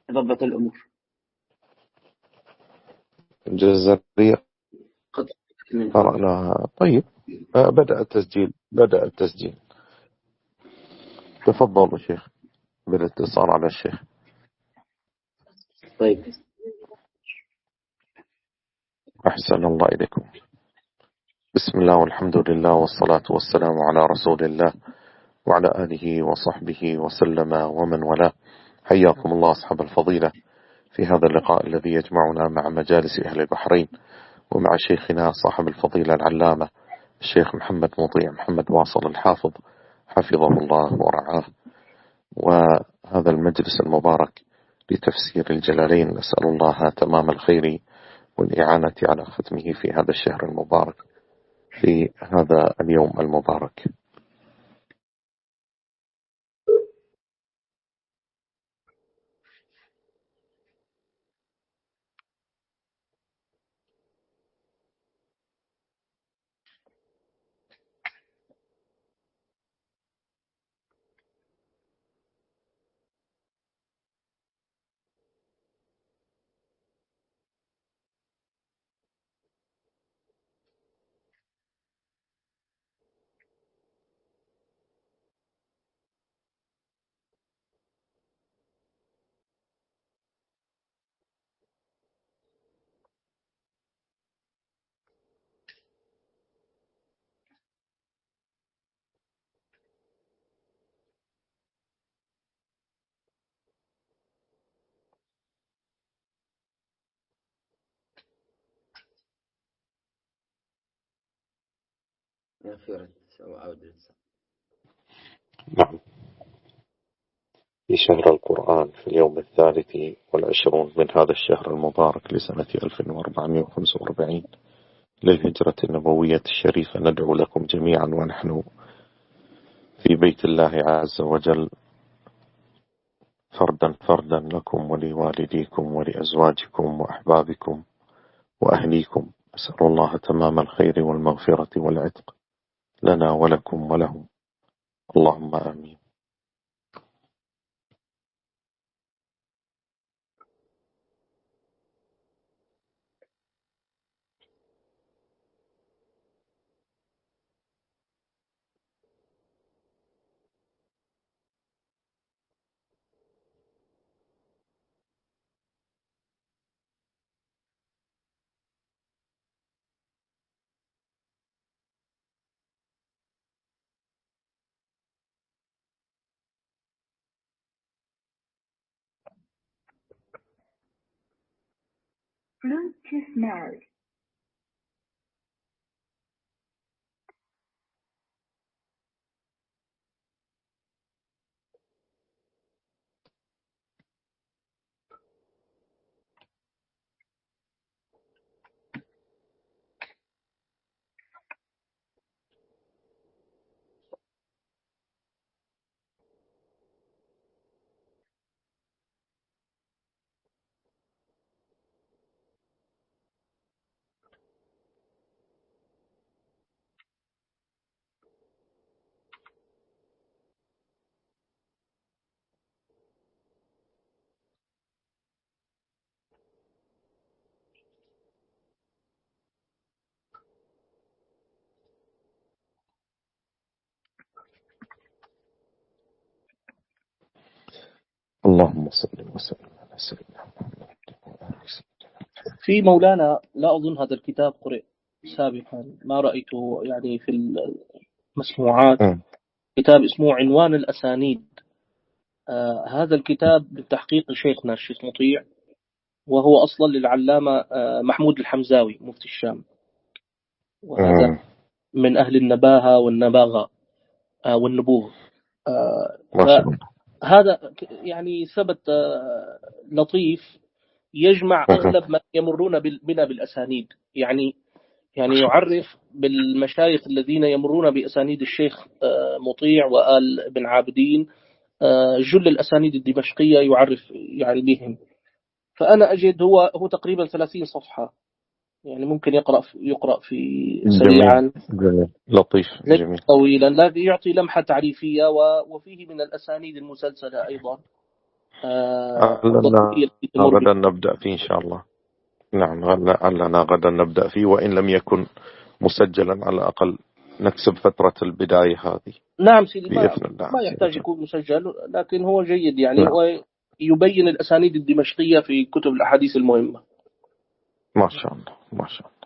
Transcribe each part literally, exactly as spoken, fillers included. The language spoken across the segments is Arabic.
ضبط الأمور. الجزرية قد من قرأناها. طيب آه، بدأ التسجيل بدأ التسجيل تفضلوا شيخ بالاتصال على الشيخ. طيب. أحسن الله إليكم. بسم الله والحمد لله والصلاة والسلام على رسول الله وعلى آله وصحبه وسلم ومن والاه. حياكم الله أصحاب الفضيلة في هذا اللقاء الذي يجمعنا مع مجالس أهل البحرين ومع شيخنا صاحب الفضيلة العلامة الشيخ محمد مطيع محمد واصل الحافظ حفظه الله ورعاه. وهذا المجلس المبارك لتفسير الجلالين نسأل الله تمام الخير والإعانة على ختمه في هذا الشهر المبارك في هذا اليوم المبارك. نعم، في شهر القرآن في اليوم الثالث والعشرون من هذا الشهر المبارك لسنة ألف وأربعمائة وخمسة وأربعين للهجرة النبوية الشريفة ندعو لكم جميعا ونحن في بيت الله عز وجل فردا فردا لكم ولوالديكم ولأزواجكم وأحبابكم وأهليكم. أسأل الله تمام الخير والمغفرة والعتق لنا ولكم ولهم، اللهم آمين. Bluetooth mode. اللهم صل وسلم على سيدنا محمد. في مولانا لا أظن هذا الكتاب قرئ سابقا، ما رأيته يعني في المسموعات. م. كتاب اسمه عنوان الأسانيد. آه هذا الكتاب بتحقيق شيخنا الشيخ مطيع، وهو أصلا للعلامة آه محمود الحمزاوي مفتي الشام، وهذا م. من أهل النباهة والنباغة آه والنبوغ. آه ما شاء الله. فهذا يعني ثبت آه لطيف يجمع أغلب ما يمرون بنا بالأسانيد، يعني يعني يعرف بالمشايخ الذين يمرون بأسانيد الشيخ مطيع وآل بن عابدين، جل الأسانيد الدمشقية يعرف يعني بهم. فأنا أجد هو هو تقريبا ثلاثين صفحة، يعني ممكن يقرأ في يقرأ في سريعا. جميل جميل لطيف جميل طويلا، لا يعطي لمحة تعريفية، وفيه من الأسانيد المسلسلة أيضا. آه، لعلنا الضرورية التي تمر غدا بها. نبدأ فيه إن شاء الله. نعم، لعلنا غدا نبدأ فيه، وإن لم يكن مسجلا على الأقل نكسب فترة البداية هذه نعم سيدي، ما بإذن الله ما عز يحتاج وجل. يكون مسجل، لكن هو جيد يعني، نعم، ويبين الأسانيد الدمشقية في كتب الأحاديث المهمة. ما شاء الله ما شاء الله.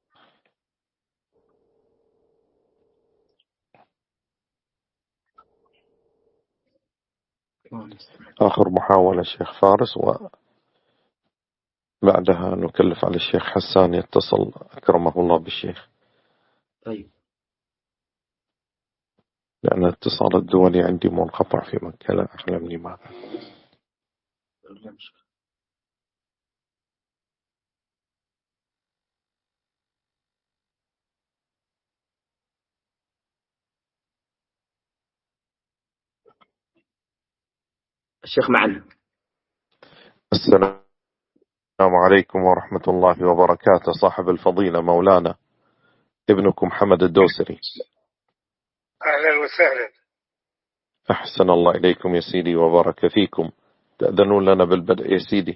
آخر محاولة شيخ فارس، وبعدها نكلف على الشيخ حسان يتصل أكرمه الله بالشيخ. طيب. لأن الاتصال الدولي عندي منقطع في مكة، لا أعلم لماذا. الشيخ معنا. السلام عليكم ورحمة الله وبركاته. صاحب الفضيلة مولانا ابنكم حمد الدوسري. أهلا وسهلا. أحسن الله إليكم يا سيدي وبارك فيكم. تأذنون لنا بالبدء يا سيدي؟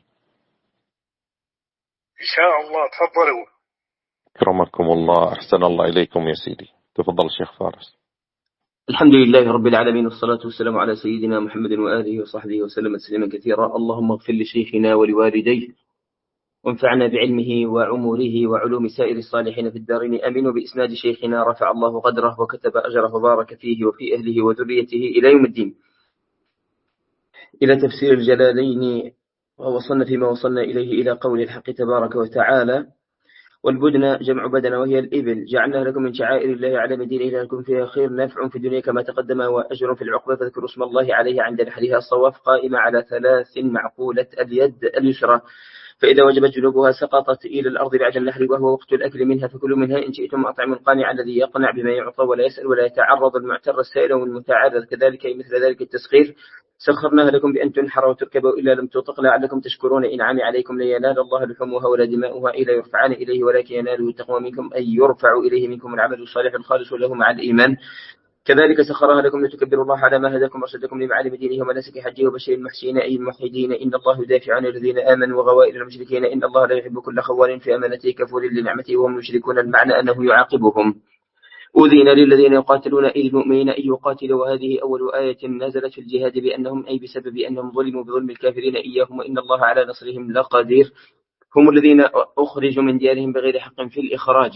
إن شاء الله، تفضلوا. أكرمكم الله. أحسن الله إليكم يا سيدي. تفضل شيخ فارس. الحمد لله رب العالمين، والصلاة والسلام على سيدنا محمد وآله وصحبه وسلم تسليما كثيرا. اللهم اغفر لشيخنا ولوالديه، وانفعنا بعلمه وعمره وعلوم سائر الصالحين في الدارين. آمين. بإسناد شيخنا رفع الله قدره وكتب أجره وبارك فيه وفي أهله وذريته إلى يوم الدين، إلى تفسير الجلالين، ووصلنا فيما وصلنا إليه إلى قول الحق تبارك وتعالى: والبدن جمع بدن وهي الإبل، جعلناها لكم من شعائر الله على مدينة لكم فيها خير نافع في الدنيا كما تقدم، وأجر في العقبة، فاذكروا اسم الله عليه عند نحرها. الصواف قائمة على ثلاث معقولة اليد اليسرى، فإذا وجبت جنوبها سقطت إلى الأرض بعد النحر، وهو وقت الأكل منها، فكلوا منها إن شئتم. أطعموا القانع الذي يقنع بما يعطى ولا يسأل ولا يتعرض، المعتر السائل والمتعرض كذلك، مثل ذلك التسخير. سخرناها لكم بأن تنحر وتركبوا إلا لم تطق لعلكم تشكرون. إنعام عليكم لا ينال الله لحومها ولا دماؤها إلا يرفعان إليه، ولكن يناله التقوى منكم، أي يرفع إليه منكم العمل الصالح الخالص له مع الإيمان. كذلك سخرها لكم لتكبروا الله على ما هداكم وارشدكم لمعالم دينه ومناسك حجه، وبشر المحسنين أي الموحدين إن الله يدافع عن الذين آمنوا وغوائل المشركين إن الله لا يحب كل خوان في أمانته كفور لنعمته وهم يشركون، المعنى أنه يعاقبهم. أذن للذين يقاتلون أي المؤمنين أن يقاتلوا، وهذه أول آية نزلت في الجهاد بأنهم أي بسبب أنهم ظلموا بظلم الكافرين إياهم، وإن الله على نصرهم لقدير. هم الذين أخرجوا من ديارهم بغير حق في الإخراج،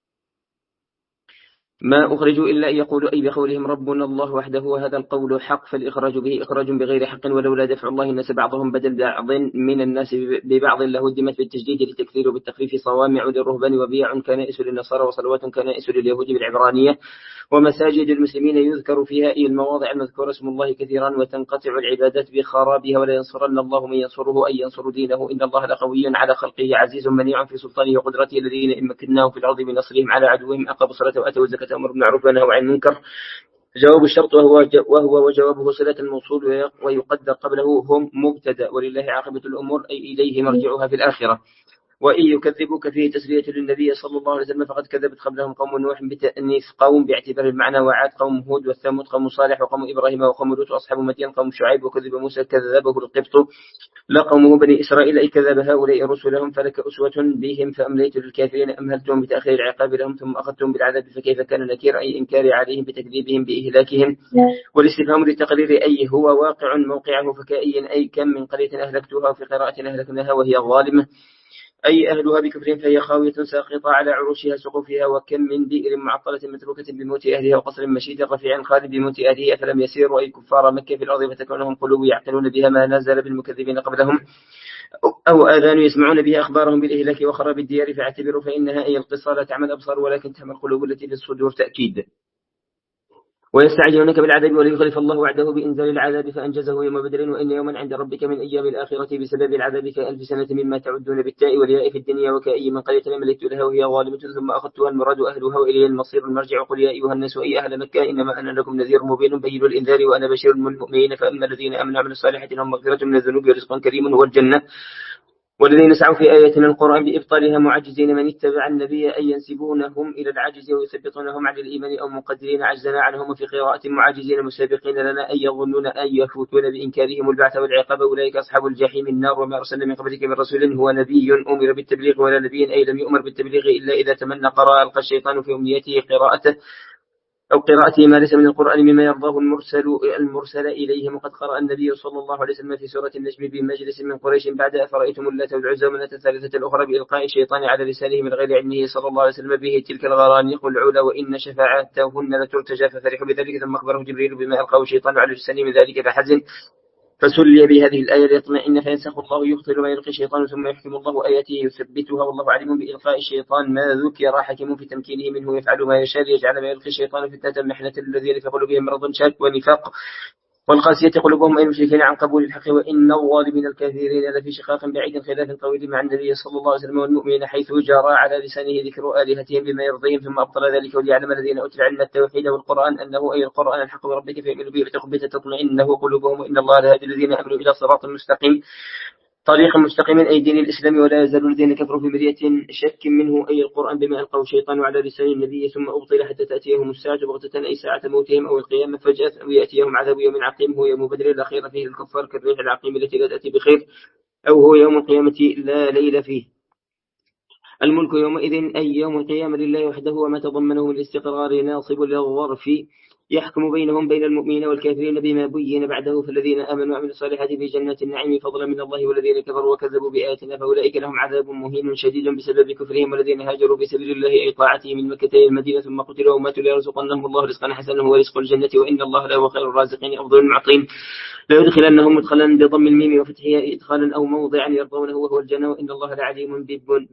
ما أخرجوا إلا أن يقولوا أي بقولهم ربنا الله وحده، وهذا القول حق، فالإخراج به إخراج بغير حق، ولولا دفع الله الناس بعضهم بدل بعض من الناس ببعض لهدمت بالتجديد للتكثير وبالتخفيف صوامع للرهبان وبيع كنائس للنصارى وصلوات كنائس لليهود بالعبرانية، ومساجد المسلمين يذكر فيها أي المواضع المذكور اسم الله كثيرا، وتنقطع العبادات بخرابها، ولا ينصرن الله من ينصره أي ينصر دينه إن الله لقوي على خلقه عزيز منيع في سلطانه وقدرته، الذين إن مكناهم في الأرض بنصرهم على عدوهم أقاموا الصلاة وآتوا الزكاة وأمروا بالمعروف ونهوا عن المنكر. جواب الشرط وهو وهو وجوابه صلة الموصول، ويقدر قبله هم مبتدأ، ولله عاقبة الأمور أي إليه مرجعها في الآخرة. وإن يكذبوك فيه تسلية للنبي صلى الله عليه وسلم، فقد كذبت قبلهم قوم نوح بتأنيث قوم باعتبار المعنى، وعاد قوم هود، والثمود قوم صالح، وقوم إبراهيم، وقوم لوط، وأصحاب مدين قوم شعيب، وكذب موسى كذبه القبط لقومه بني إسرائيل أي كذب هؤلاء رسلهم، فلك أسوة بهم فأمليت للكافرين أمهلتهم بتأخير العقاب لهم ثم أخذتهم بالعذاب فكيف كان نكير، أي إنكار عليهم بتكذيبهم بإهلاكهم. والاستفهام للتقرير أي هو واقع موقعه، فكأي أي كم من قرية أهلكتها، وفي قراءة أهلكناها وهي ظالمة أي أهلها بكفرهم فهي خاوية ساقطة على عروشها سقوفها. وكم من بئر معطلة متروكة بموت أهلها، وقصر مشيد رفيع خالد بموت أهلها، أفلم يسيروا أي كفار مكة في الأرض فتكون لهم قلوب يعقلون بها ما نزل بالمكذبين قبلهم، أو آذان يسمعون بها أخبارهم بالإهلاك وخراب الديار، فاعتبروا فإنها أي القصة لا تعمل أبصار ولكن تعمل القلوب التي في الصدور. تأكيد. ويستعجلونك بالعذاب وليخلف الله وعده بإنزال العذاب فأنجزه يوم بدر، وإن يوما عند ربك من أيام الآخرة بسبب العذاب كألف سنة مما تعدون بالتاء والياء في الدنيا، وكأي من قرية ملكت لها وهي ظالمة ثم أخذتها المراد أهلها وإلي المصير المرجع. قل يا أيها الناس أي أهل مكة إنما أنا لكم نذير مبين بين الإنذار وأنا بشير من المؤمنين، فأما الذين آمنوا وعملوا الصالحات لهم مغفرة من الذنوب ورزق كريم هو الجنة، والذين سعوا في آياتنا القرآن بإبطالها معجزين من اتبع النبي أن ينسبونهم إلى العجز ويثبتونهم على الإيمان أو مقدرين عجزنا عنهم في قراءة معجزين مسابقين لنا أن يظنون أن يفوتون بإنكارهم البعث والعقاب أولئك أصحاب الجحيم النار. وما أرسلنا من قبلك من رسول هو نبي أمر بالتبليغ ولا نبي أي لم يؤمر بالتبليغ إلا إذا تمنى قرأ ألقى الشيطان في أمنيته قراءته أو قراءته ما ليس من القرآن مما يرضاه المرسل المرسل إليهم. وقد قرأ النبي صلى الله عليه وسلم في سورة النجم بمجلس من قريش بعد أفرأيتم اللات والعزى ومناة الثالثة الأخرى بإلقاء الشيطان على لسانه من غير علمه صلى الله عليه وسلم به تلك الغرانيق العلا وإن شفاعتهن لترتجى ففرحوا بذلك. ثم أخبره جبريل بما ألقاه الشيطان على لسانه من ذلك فحزن فسلي بهذه الآية ليطمئن فينسخ الله يبطل ما يلقي الشيطان ثم يحكم الله آياته يثبتها والله عليم بإلقاء الشيطان ما ذكر حكم في تمكينه منه يفعل ما يشاء ليجعل ما يلقي الشيطان فتنة محنة الذين في قلوبهم مرض شك ونفاق والقاسية قلوبهم أي المشركين عن قبول الحق وإن الظالمين الكافرين لفي شقاق بعيد خلاف طويل مع النبي صلى الله عليه وسلم والمؤمنين حيث جرى على لسانه ذكر آلهتهم بما يرضيهم ثم أبطل ذلك وليعلم الذين أوتوا العلم التوحيد والقرآن أنه أي القرآن الحق بربك فيؤمنوا به وتخبت تطمئنه قلوبهم وإن الله لهادي الذين آمنوا إلى صراط مستقيم طريق مستقيم أي دين الإسلام. ولا يزال الذين كفروا في مرية شك منه أي القرآن بما ألقاه الشيطان على لسان النبي ثم أبطل حتى تأتيهم الساعة بغتة أي ساعة موتهم أو القيامة فجأة أو يأتيهم عذاب يوم عقيم هو يوم بدر لا خير فيه الكفار كالريح العقيم التي لا تأتي بخير أو هو يوم القيامة لا ليل فيه. الملك يومئذ أي يوم القيامة لله وحده وما تضمنه من الاستقرار ناصب للظرف يحكم بينهم بين المؤمنين والكافرين بما بين بعده. فالذين آمنوا وعملوا الصالحات في جنات النعيم فضلا من الله والذين كفروا وكذبوا بآياتنا فأولئك لهم عذاب مهين شديد بسبب كفرهم. والذين هاجروا في سبيل الله أي طاعته من مكة إلى المدينة ثم قتلوا وماتوا ليرزقنهم الله رزقا حسنا هو رزق الجنة وإن الله له خير الرازقين أفضل المعطين. لا يدخلنهم مدخلا بضم الميم وفتحها إدخالا أو موضعا يرضونه وهو الجنة وإن الله لعليم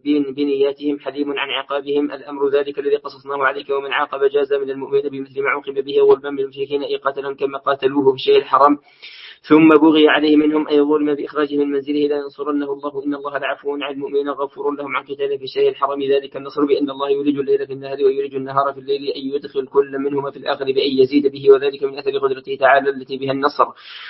بنياتهم حليم عن عقابهم. الأمر ذلك الذي قصصناه عليك ومن عاقب جاز من المؤمن بمثل ما عوقب به والبن من المشركين أي قاتلهم كما قاتلوه في الشيء الحرام ثم بغي عليه منهم أي ظلم بإخراجه من منزله لا ينصرنه الله إن الله لعفو عن المؤمنين غفور لهم عن قتال في الشيء الحرام. ذلك النصر بأن الله يولج الليل في النهار ويولج النهار في الليل أي يدخل كل منهما في الآخر بأن يزيد به وذلك من أثر قدرته تعالى التي بها النصر.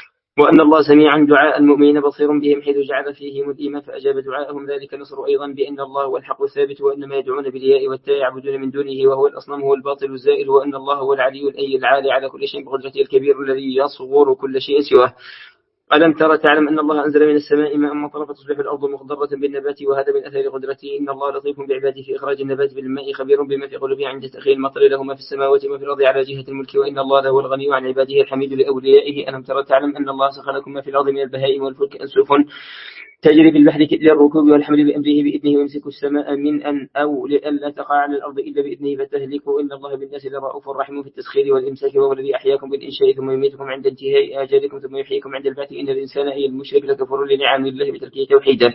وأن الله سميع دعاء المؤمنين بصير بهم حيث جعل فيهم الإيمان فأجاب دعاءهم. ذلك النصر أيضا بأن الله هو الحق الثابت وأن ما يدعون بالياء والتاء يعبدون من دونه وهو الأصنام هو الباطل الزائل وأن الله هو العلي الأي العالي على كل شيء بقدرته الكبير الذي يصغر كل شيء سواه. ألم ترى تعلم أن الله أنزل من السماء ماء مطرا فتصبح الأرض مخضرة بالنبات وهذا من أثر قدرته إن الله لطيف بعباده في إخراج النبات بالماء خبير بما في قلوبه عند تأخير المطر له ما في السماوات وما في الأرض على جهة الملك وإن الله له الغني عن عباده الحميد لأوليائه. ألم ترى تعلم أن الله سخر لكم ما في الأرض من البهائم والفلك أنسف تجري بالبحر للركوب والحمل بأمره بإذنه ويمسك السماء من أن أو لئلا تقع على الأرض إلا بإذنه فتهلكوا إن الله بالناس لرؤوف رحيم في التسخير والإمساك وهو الذي أحياكم بالإنشاء ثم يميتكم عند انتهاء آجالكم ثم يحييكم عند البعث إن الإنسان أي المشرك لكفر لنعم الله بتركه توحيدا.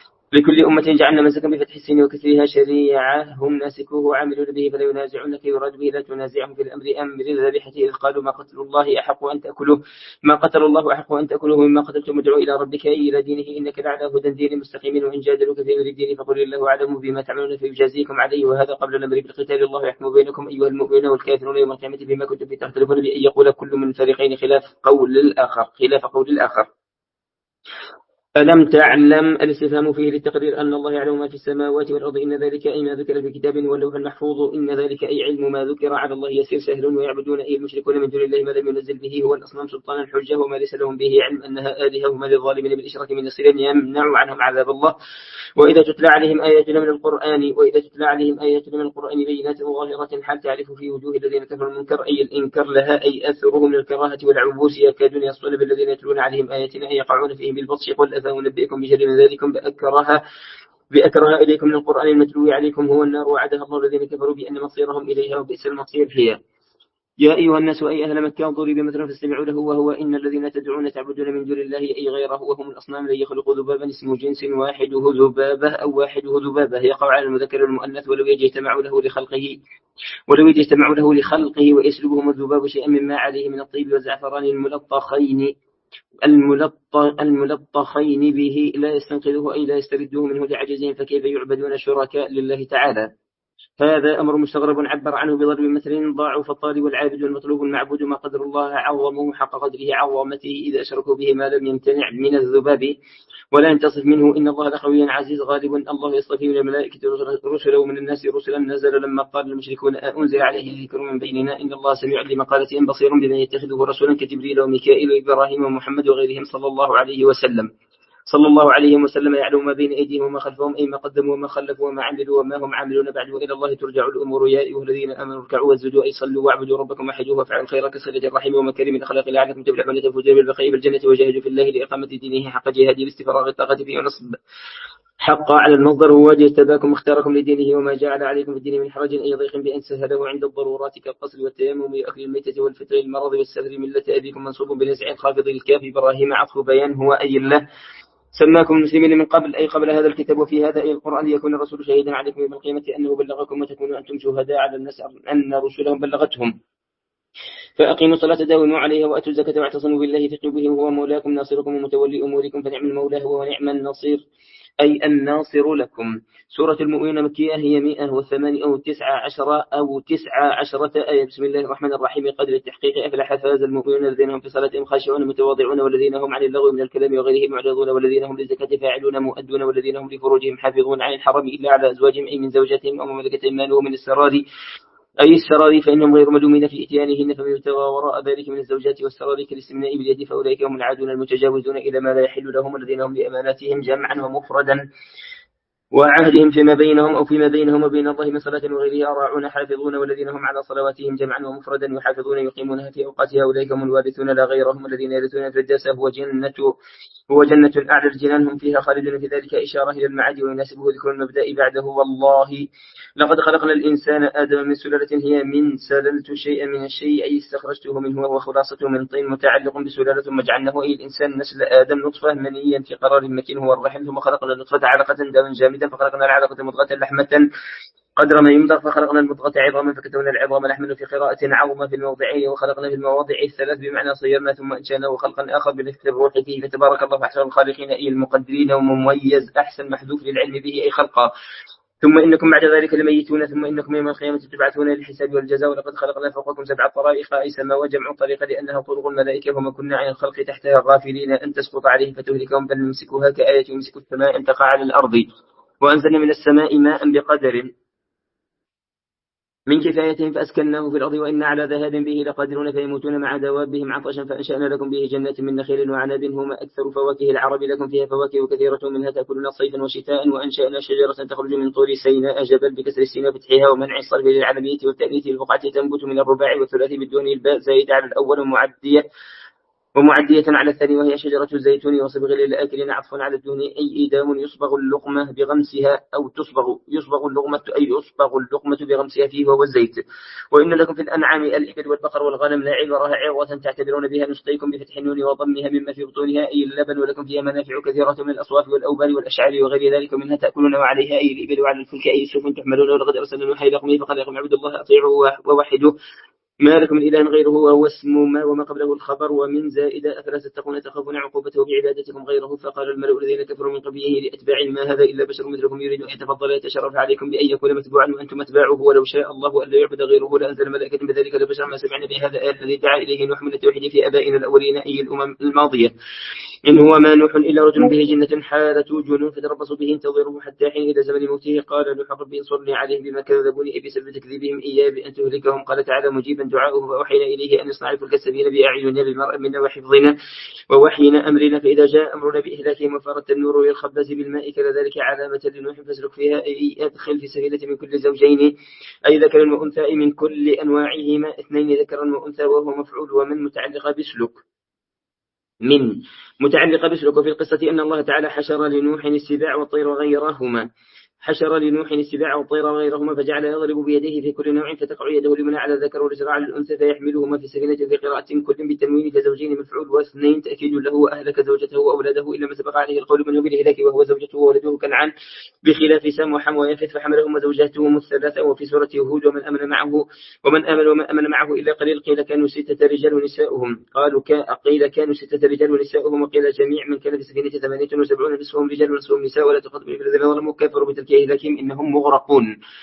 لكل أمة جعلنا منسكا بفتح السين وكسرها شريعة هم ناسكوه عاملون به فلا ينازعنك يراد به لا تنازعهم في الأمر أمر الذبيحة إذ قالوا ما قتل الله أحق أن تأكلوه ما قتل الله أحق أن تأكلوه مما قتلتم ادعوا إلى ربك أي إلى دينه إنك لعلى هدى دين مستقيم وإن جادلوك في أمر الدين فقل الله أعلم بما تعملون فيجازيكم عليه وهذا قبل الأمر بالقتال الله يحكم بينكم أيها المؤمنون والكافرون يوم القيامة بما كنتم فيه تختلفون بأن يقول كل من الفريقين خلاف قول الآخر خلاف قول الآخر. ألم تعلم الاستفهام فيه للتقرير أن الله يعلم ما في السماوات والأرض إن ذلك أي ما ذكر في كتاب واللوح المحفوظ إن ذلك أي علم ما ذكر على الله يسير سهل ويعبدون أي المشركون من دون الله ما لم ينزل به هو الأصنام سلطانا الحجة وما ليس لهم به علم أنها آلهة وما للظالمين بالإشراك من نصير يمنع عنهم عذاب الله. وإذا تتلى عليهم آياتنا من القرآن وإذا تتلى عليهم آياتنا من القرآن بينات ظاهرة حال تعرف في وجوه الذين كفروا المنكر أي الإنكار لها أي أثره من الكراهة والعبوس يكادون يصلون بالذين يتلون عليهم آياتنا أي يقعون فيهم بالبطش قل أفأنبئكم بشر من ذلكم بأكرها بأكرها إليكم من القرآن المتلو عليكم هو النار وعدها الله الذين كفروا بأن مصيرهم إليها وبئس المصير هي. يا أيها الناس أي أهل مكة ضرب مثلا فاستمعوا له وهو إن الذين تدعون تعبدون من دون الله أي غيره وهم الأصنام لن يخلقوا ذبابا اسم جنس واحده ذبابة أو واحده ذبابة يقع على المذكر والمؤنث ولو يجتمعوا له لخلقه ولو يجتمعوا له لخلقه ويسلبهم الذباب شيئا مما عليه من الطيب والزعفران الملطخين الملطخين به لا يستنقذه أي لا يستردوه منه لعجزهم فكيف يعبدون شركاء لله تعالى. هذا أمر مستغرب عبر عنه بضرب مثل ضاعف الطالب والعابد والمطلوب المعبود ما قدر الله عظمه حق قدره عظمته إذا أشركوا به ما لم يمتنع من الذباب ولا تصف منه إن الله لقوي عزيز غالب الله يصطفي من الملائكة رسلا ومن الناس رسلا نزل لما قال المشركون أنزل عليه ذكر من بيننا إن الله سميع لمقالتهم بصير بمن يتخذه رسولا كجبريل وميكائيل وإبراهيم ومحمد وغيرهم صلى الله عليه وسلم صلى الله عليه وسلم يعلم ما بين أيديهم وما خلفهم أي ما قدموا وما خلفوا وما عملوا وما هم عاملون بعد وإلى الله ترجع الأمور يا أيها الذين آمنوا اركعوا واسجدوا أي صلوا واعبدوا ربكم وحجوه وافعلوا الخير كصلة الرحم ومكارم الأخلاق لعلكم تفلحون تفوزون بالبقاء بالجنة وجاهدوا في الله لإقامة دينه حق جهاده باستفراغ الطاقة فيه ونصب حق على المصدر هو وجه اجتباكم واختاركم لدينه وما جعل عليكم في الدين من حرج أي ضيق بأن سهله عند الضرورات كالقصر والتيمم وأكل الميتة والفطر المرض والسفر ملة أبيكم منصوب بنزع الخافض الكاف إبراهيم عطف بيان هو أي الله سماكم المسلمين من قبل أي قبل هذا الكتاب وفي هذا أي القرآن ليكون الرسول شهيدا عليكم يوم القيامة أنه بلغكم وتكونوا أنتم شهداء على الناس أن رسلهم بلغتهم فأقيموا الصلاة داوموا عليها وأتوا الزكاة واعتصموا بالله ثقوا به وهو مولاكم ناصركم ومتولي أموركم فنعم المولى ونعم النصير أي الناصر لكم. سورة المؤمنون مكية هي مئة وثمانية أو تسعة عشر أو تسعة عشرة آية. بسم الله الرحمن الرحيم. قدر التحقيق أفلح فاز المؤمنون الذين هم في صلاتهم خاشعون متواضعون والذين هم عن اللغو من الكلام وغيره معرضون والذين هم للزكاة فاعلون مؤدون والذين هم لفروجهم حافظون عن الحرم إلا على أزواجهم أي من زوجاتهم أو مملكة أيمانهم من السرار أي السرار فإنهم غير ملومين في إتيانهن فمن يبتغى وراء ذلك من الزوجات والسرار كالاستمناء باليد فأولئك هم العادون المتجاوزون إلى ما لا يحل لهم الذين هم لأماناتهم جمعا ومفردا وعهدهم فيما بينهم أو فيما بينهم وبين الله من صلاة وغيرها راعون حافظون والذين هم على صلواتهم جمعا ومفردا يحافظون يقيمونها في أوقاتها أولئك هم الوارثون لا غيرهم الذين يرثون الفردوس هو جنة هو جنة أعلى الجنان هم فيها خالدون في ذلك إشارة إلى المعاد ويناسبه ذكر المبدأ بعده والله لقد خلقنا الإنسان آدم من سلالة هي من سللت شيئا من الشيء أي استخرجته منه وهو خلاصة من طين متعلق بسلالة ثم جعلناه أي الإنسان نسل آدم نطفة منيا في قرار مكين هو الرحم ثم خلقنا النطفة علقة دما جامدا فخلقنا العلقة مضغة لحمة قدر ما يمضغ فخلقنا المضغة عظاما فكتبنا العظام لحما في قراءة عظمة في الموضعين وخلقنا في المواضع الثلاث بمعنى صيرنا ثم أنشأناه خلقا آخر بنفخ الروح فيه فتبارك الله أحسن الخالقين أي المقدرين ومميز أحسن محذوف للعلم به أي خلقا ثم إنكم بعد ذلك لميتون ثم إنكم يوم القيامة تبعثون للحساب والجزاء ولقد خلقنا فوقكم سبع طرائق أي سماء وجمع طريقة لأنها طرق الملائكة وما كنا عن الخلق تحتها غافلين أن تسقط عليه فتهلكهم بل نمسكها كآية يمسك السماء أن تقع على الأرض وأنزلنا من السماء ماء بقدر من كفايتهم فأسكناه في الأرض وإن على ذهاب به لقادرون فيموتون مع دوابهم عطشا فأنشأنا لكم به جنات من نخيل وعناب هما أكثر فواكه العرب لكم فيها فواكه كثيرة منها تأكلون صيفا وشتاء وأنشأنا شجرة تخرج من طور سيناء جبل بكسر السين فتحها ومنع الصرف للعلمية والتأنيث للبقعة تنبت من الرباع والثلاث بالدون الباء زائد على الأول ومعدية ومعدية على الثاني وهي شجرة الزيتون وصبغ للآكلين عطفا على الدهن أي إدام يصبغ اللقمة بغمسها أو تصبغ يصبغ اللقمة أي يصبغ اللقمة بغمسها فيه وهو الزيت وإن لكم في الأنعام الإبل والبقر والغنم لا عبرها عوة تعتبرون بها نسقيكم بفتح النون وضمها مما في بطونها أي اللبن ولكم فيها منافع كثيرة من الأصواف والأوبار والأشعار وغير ذلك منها تأكلون وعليها أي الإبل وعلى الفلك أي السفن تحملون ولقد أرسلنا نوحا إلى قومه فقال لكم اعبدوا الله أطيعوا ووحدوا ما لكم من إله غيره وهو اسم ما وما قبله الخبر ومن زائدة أفلا تتقون تخافون عقوبته بعبادتكم غيره فقال الملأ الذين كفروا من قبله لأتباع ما هذا إلا بشر مثلكم يريد أن يتفضل يتشرف عليكم بأن يكون متبوعا وأنتم متباعه ولو شاء الله أن لا يعبد غيره لأنزل ملائكة بذلك لبشر ما سمعنا بهذا الذي دعا إليه نوح من التوحيد في آبائنا الأولين أي الأمم الماضية إن هو ما نوح إلا رجل به جنة حالة جنون فتربصوا به انتظروا حتى حين إلى زمن موته قال نوح ربي انصرني عليهم بما كذبوني بسبب تكذيبهم إياه بأن تهلكهم قال تعالى مجيبا دعاؤه فأوحينا إليه أن يصنع الفلك السفينة بأعيننا بالمرء منا وحفظنا ووحينا أمرنا فإذا جاء أمرنا بإهلاكهم وفارت النور للخبز بالماء كذلك علامة لنوح فاسلك فيها أي أدخل في سفينة من كل زوجين أي ذكر وأنثى أي من كل أنواعهما اثنين ذكرا وأنثى وهو مفعول ومن متعلقة بسلك من متعلقة بسلك وفي القصة أن الله تعالى حشر لنوح السباع والطير وغيرهما حشر لنوح السباع والطير وغيرهما فجعل يضرب بيديه في كل نوع فتقع يده اليمنى على الذكر واليسرى على الأنثى فيحملهما في سفينة في قراءة كل بالتنوين فزوجين مفعول واثنين تأكيد له وأهلك زوجته وأولاده إلا ما سبق عليه القول من يبي الهلاك وهو زوجته وولده كنعان بخلاف سام وحم ويافث فحملهما زوجاتهم الثلاثة وفي سورة هود ومن أمن معه ومن آمن وما أمن معه إلا قليل قيل كانوا ستة رجال ونساؤهم قالوا قيل كانوا ستة رجال ونساؤهم وقيل جميع من كان في سفينة ثمانية وسبعون نصفهم رجال ونصفهم نساء ولا تخاطب الذين ظلموا كفروا بتلك إهلاكهم إنهم مغرقون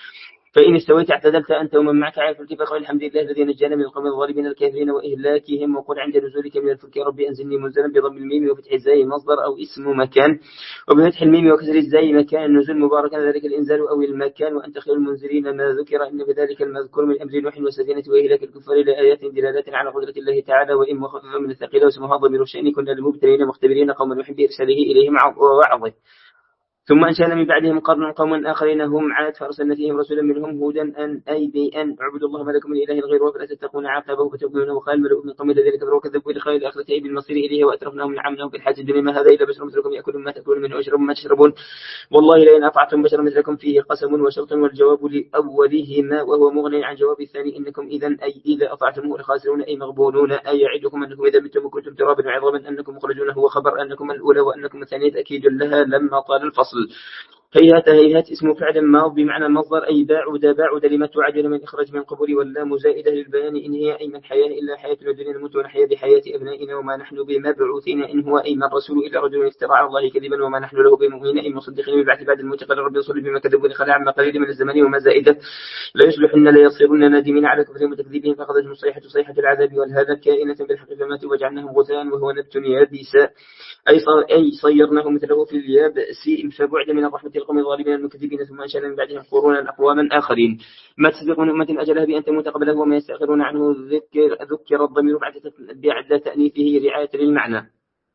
فإن استويت اعتدلت أنت ومن معك على الفلك فقل الحمد لله الذي نجانا من القوم الظالمين الكافرين وإهلاكهم، وقل عند نزولك من الفلك ربي أنزلني منزلا بضم الميم وفتح الزاي مصدر أو اسم مكان، وبفتح الميم وكسر الزاي مكان النزول مباركا ذلك الإنزال أو المكان، وأنت خير المنزلين. ما ذكر إن بذلك المذكور من أمر نوح وسفينة وإهلاك الكفار لآيات دلالات على قدرة الله تعالى، وإن مخفف من الثقيل واسمها ضمير الشأن كنا للمبتلين مختبرين قوما نوح بإرساله إليهم ووعظه. ثم أنشأنا من بعدهم قرنا قوما آخرين هم عاد فأرسلنا فيهم رسولا منهم هودا أن أي بأن اعبدوا الله ما لكم من إله غيره فلا تتقون عاقبه فتؤمنون وقال ملؤ من قوم الذين كفروا وكذبوا بلقاء الآخرة أي بالمصير إليه وأترفناهم لعناهم في الحياة الدنيا ما هذا إلا بشر مثلكم يأكل ما تأكلون منه ويشرب ما تشربون والله لئن أطعتم بشرا مثلكم فيه قسم وشرط، والجواب لأولهما وهو مغني عن جواب الثاني إنكم إذا أي إذا أطعتموه لخاسرون أي مغبونون، أي يعدكم أنكم إذا متم وكنتم ترابا وعظاما أنكم مخرجون، هو خبر أنكم الأولى وأنكم الثانية تأكيد لها لما طال الفصل. هيهات هيهات اسم فعل ماض بمعنى المصدر أي باعد باعد لما تعجل من إخراج من قبول، واللام زائدة للبيان إن هي أي من حياة إلا حياة الدنيا نموت ونحيا بحياة أبنائنا وما نحن بمبعوثين إن هو أي من رسول إلا رجل افترى على الله كذبا وما نحن له بمؤمنين أي مصدقين ببعث بعد الموت قال رب يصل بما كذبوا لخلع عما قليل من الزمان وما زائدة لا يصلحن لا يصيرن نادمين على كفرهم وتكذيبهم فأخذتهم صيحة صيحة العذاب والهذا كائنة بالحق فماتوا وجعلناهم غثاء وهو نبت يابس أي أي صيرناه مثله في اليابس فبعد من الرحمة القوم الظالمين المكذبين. ثم أنشأنا من بعدهم قرونا أقواما آخرين ما تسبق من أمة أجلها بأن تموت قبله وما يستأخرون عنه ذكر ذكر الضمير بعد بعد تأنيثه رعاية للمعنى.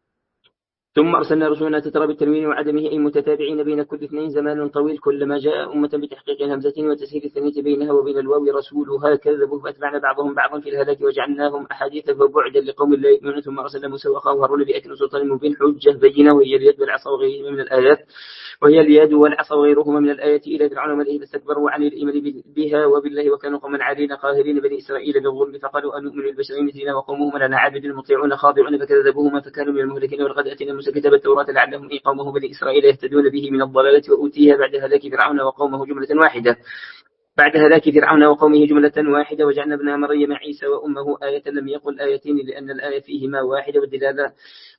ثم أرسلنا رسولنا تترى بالتنوين وعدمه أي متتابعين بين كل اثنين زمان طويل كلما جاء أمة بتحقيق الهمزة وتسهيل الثانية بينها وبين الواو رسولها كذبوا فأتبعنا بعضهم بعضا في الهلاك وجعلناهم أحاديث فبعدا لقوم لا يؤمنون. ثم أرسلنا موسى وأخاه هارون بآيات وسلطان مبين حجة بينة وهي اليد والعصا وغيرهما من الآيات وهي اليد والعصا وغيرهما من الآيات إلى فرعون وملئه فاستكبروا عن الإيمان بها وبالله وكانوا قوما عالين قاهرين بني إسرائيل بالظلم فقالوا أن نؤمن للبشرين مثلنا وقومهما لنا عابدون مطيعون خاضعون فكذبوهما فكانوا من المهلكين. ولقد أتينا موسى كتاب التوراة لعلهم إن قومه بني إسرائيل يهتدون به من الضلالة وأوتيها بعد هلاك فرعون وقومه جملة واحدة بعد هلاك فرعون وقومه جملة واحدة وجعلنا ابن مريم عيسى وأمه آية لم يقل آيتين لأن الآية فيهما واحدة والدلالة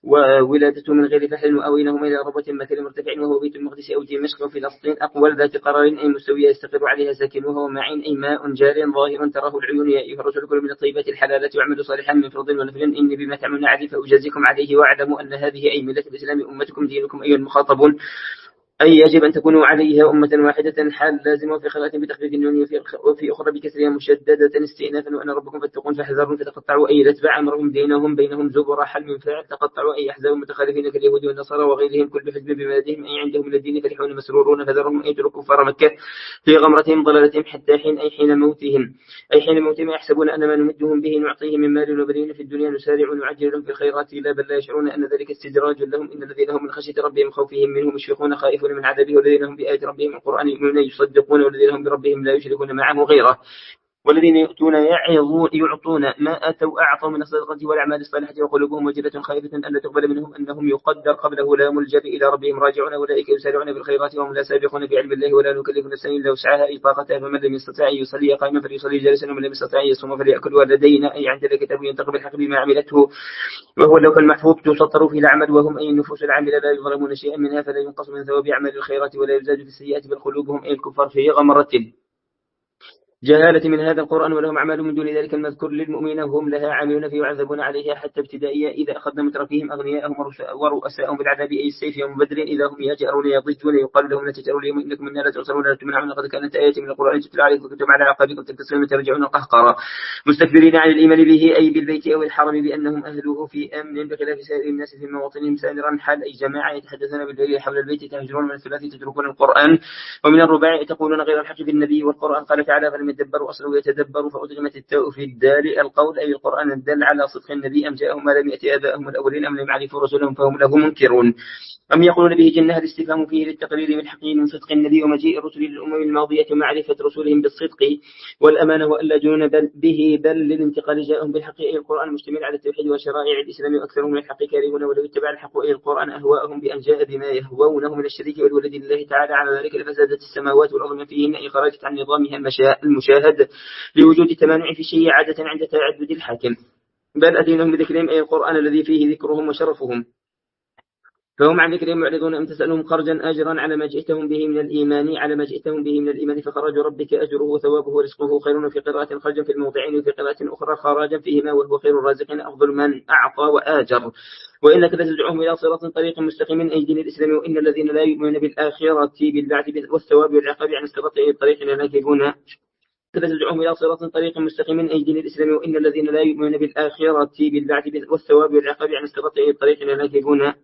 وولادته من غير فحل وأوينهما إلى ربوة مكان مرتفع وهو بيت المقدس أو دمشق وفلسطين أقوال ذات قرار أي مستوية يستقر عليها ساكنها ومعين أي ماء جار ظاهر تراه العيون يا أيها الرسل كلوا من الطيبات الحلالات واعملوا صالحا من فرض ونفل إني بما تعملون عدل فأجازيكم عليه واعلموا أن هذه أي ملة الإسلام أمتكم دينكم أيها المخاطبون أي يجب أن تكونوا عليها أمة واحدة حال لازمة وفي خلات بتخفيف النون وفي أخرى بكسرها مشددة استئنافا وأن ربكم فاتقون فاحذروا فتقطعوا أي تتبع أمرهم دينهم بينهم زبر حل من فاعل تقطعوا أي أحزاب متخالفين كاليهود والنصارى وغيرهم كل حزب بما لديهم أي عندهم من الدين فرحون مسرورون فذرهم أي تركوا كفار مكة في غمرتهم ضلالتهم حتى حين أي حين موتهم أي حين موتهم يحسبون أن ما نمدهم به نعطيهم من مال وبنين في الدنيا نسارع ونعجل لهم في الخيرات لا بل لا يشعرون أن ذلك استدراج لهم إن الذين هم من خشية ربهم خوفهم منه مشفقون خائفون من عذابه والذين هم بآيات ربهم القرآن يؤمنون يصدقون والذين هم بربهم لا يشركون معه غيره والذين يؤتون يعظون يعطون ما أتوا أعطوا من الصدقة والأعمال الصالحة وقلوبهم وجلة خائفة أن لا تقبل منهم أنهم يقدر قبله لا ملجأ إلى ربهم راجعون أولئك يسارعون بالخيرات وهم لا سابقون بعلم الله ولا نكلف نفسا إلا وسعها أي طاقتها فمن لم يستطع أن يصلي قائما فليصلي جالسا ومن لم يستطع أن يصوم فليأكل ولدينا أي عند الكتاب ينتقم بالحق بما عملته وهو اللوح المحفوظ تسطر فيه العمل وهم أي النفوس العاملة لا يظلمون شيئا منها فلا ينقص من ثواب أعمال الخيرات ولا يزاد في السيئات بل قلوبهم أي الكفار في غمرة جهالة من هذا القرآن ولهم أعمال من دون ذلك المذكور للمؤمنين وهم لها عاملون فيعذبون عليها حتى ابتدائية إذا أخذنا مترفيهم أغنياءهم ورؤساءهم بالعذاب أي السيف يوم بدر إذا هم يجأرون يضجون يقال لهم لا تجأروا اليوم إنكم منا لا تنصرون لا تمنعون لقد كانت آيات من القرآن تتلى عليكم وكنتم على عقابكم تنتصرون ترجعون قهقرا مستكبرين عن الإيمان به أي بالبيت أو الحرم بأنهم أهلوه في أمن بخلاف سائر الناس في مواطنهم سامرا حال أي جماعة يتحدثون بالليل حول البيت تهجرون من الثلاث تتركون القرآن ومن الرباع تقولون غير الحق بالنبي والقرآن قال تعالى فلم يدبروا أصله يتدبروا فأدغمت التاء في الدال القول أي القرآن الدل على صدق النبي أم جاءهم ما لم يأتي آباءهم الأولين أم لم يعرفوا رسولهم فهم له منكرون أم يقولون به جنة الاستفهام فيه للتقرير من حقه من صدق النبي ومجيء الرسل للأمم الماضية ومعرفة رسولهم بالصدق والأمانة وألا جنون به بل للانتقال جاءهم بالحق أي القرآن مشتمل على التوحيد وشرائع الإسلام وأكثرهم من الحق كارهون ولو اتبع الحق أي القرآن أهواءهم بأن جاء بما يهوونه من الشريك والولد لله تعالى على ذلك لفسادت السماوات والأرض ما فيهن أي خرجت عن نظامها المشاهد لوجود تمانع في الشيء عادة عند تعدد الحاكم بل أتيناهم بذكرهم أي القرآن الذي فيه ذكرهم وشرفهم فهم عن ذكرهم معرضون. أم تسألهم خرجا أجرا على ما جئتهم به من الإيمان على ما جئتهم به من الإيمان فخرج ربك أجره وثوابه ورزقه خير. في قراءة خرجا في الموضعين وفي قراءة أخرى خراجا فيهما وهو خير الرازقين أفضل من أعطى وآجر. وإنك لتدعوهم إلى صراط طريق مستقيم أي دين الإسلام. وإن الذين لا يؤمنون بالآخرة بالبعث والثواب والعقاب عن الصراط أي الطريق لناكبون تدعوهم إلى صراط طريق مستقيم أي دين الإسلام. وإن الذين لا يؤمنون بالآخرة بالبعث والثواب والعقاب عن الصراط أي الطريق لناكبون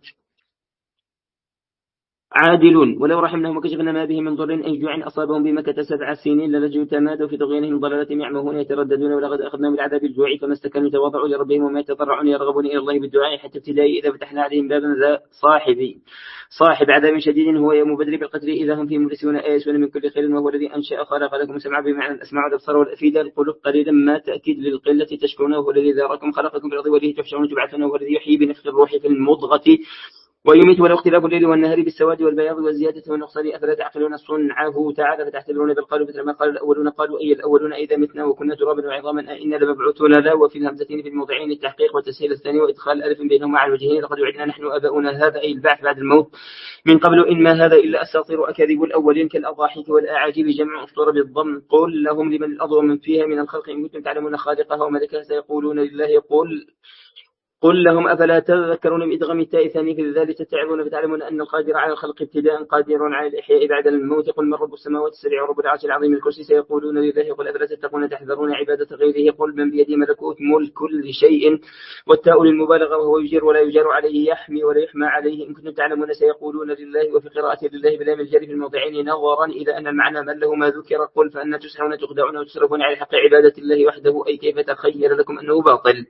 عادلون. ولو رحمناهم وكشفنا ما به من ضر أي جوع أصابهم بمكة سبع سنين للجوا تمادوا في طغيانهم ضلالة يعمهون يترددون ولقد أخذناهم بالعذاب الجوع فما استكانوا تواضعوا لربهم وما يتضرعون يرغبون إلى الله بالدعاء حتى ابتداء إذا فتحنا عليهم بابا ذا صاحب صاحب عذاب شديد هو يوم بدر بالقتل إذا هم فيه مبلسون آيسون من كل خير. وهو الذي أنشأ خلق لكم سمع بمعنى الأسماع والأبصار والأفئدة القلوب قليلا ما تأكيد للقلة تشكرون. وهو الذي ذرأكم خلقكم بالأرض وإليه تحشرون تبعثون. وهو الذي يحيي بنفخ الروح في المضغة ويميت ولو اختلاف الليل والنهار بالسواد والبياض والزيادة والنقصان أفلا تعقلون صنعه تعالى فتعتبرون بالقول مثل ما قال الأولون قالوا أي الأولون إذا متنا وكنا ترابا وعظاما أئنا لمبعوثون لا. وفي الهمزتين في الموضعين التحقيق والتسهيل الثاني وإدخال ألف بينهما على الوجهين لقد وعدنا نحن أباؤنا هذا أي البعث بعد الموت من قبل إن ما هذا إلا أساطير أكاذيب الأولين كالأضاحيك والأعاجيب جمع أسطورة بالضم. قل لهم لمن الأرض من فيها من الخلق إن كنتم تعلمون خالقها وملكها سيقولون لله. قل قل لهم أفلا تذكرون بإدغام التاء ثاني في ذلك تتعظون فتعلمون أن القادر على الخلق ابتداء قادر على الإحياء بعد الموت. قل من رب السماوات السبع ورب العرش العظيم الكرسي سيقولون لله. قل أفلا تتقون تحذرون عبادة غيره. قل من بيده ملكوت ملك كل شيء والتاء للمبالغة وهو يجير ولا يجار عليه يحمي ولا يحمى عليه إن كنتم تعلمون سيقولون لله. وفي قراءة لله بلام الجر في الموضعين نظرا إلى أن المعنى من له ما ذكر. قل فأن تسحرون تخدعون وتصرفون على حق عبادة الله وحده أي كيف تخيل لكم أنه باطل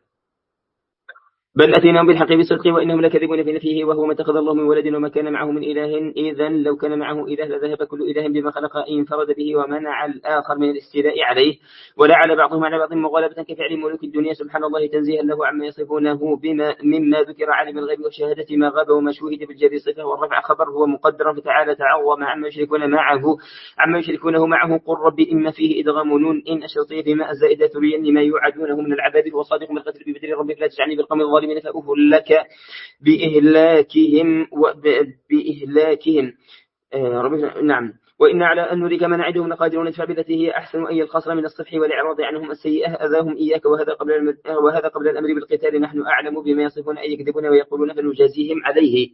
بل أتيناهم بالحق بالصدق وإنهم لكذبون في نفيه. وهو ما اتخذ الله من ولد وما كان معه من إله إذا لو كان معه إله لذهب كل إله بما خلق إن انفرد به ومنع الآخر من الاستيلاء عليه ولا على بعضهم على بعض مغالبة كفعل ملوك الدنيا سبحان الله تنزيها له عما يصفونه بما مما ذكر عالم الغيب والشهادة ما غاب وما شوهد بالجر صفة والرفع خبر هو مقدر فتعالى تعظم عما يشركون معه عما يشركونه معه. قل رب إما فيه إدغام نون إن أشرطي بما الزائدة ثريا لما يوعدونه من العذاب وصادق بالقتل ببدر ربك لا تجعلني بالقوم الظالمين فأفل لك بإهلاكهم وبإهلاكهم آه نعم. وإن على أن نريك ما نعدهم لقادرون ندفع بالتي هي أحسن أي الخصر من الصفح والإعراض عنهم السيئة أذاهم إياك وهذا قبل الم... وهذا قبل الأمر بالقتال نحن أعلم بما يصفون أي يكذبون ويقولون فنجازيهم عليه.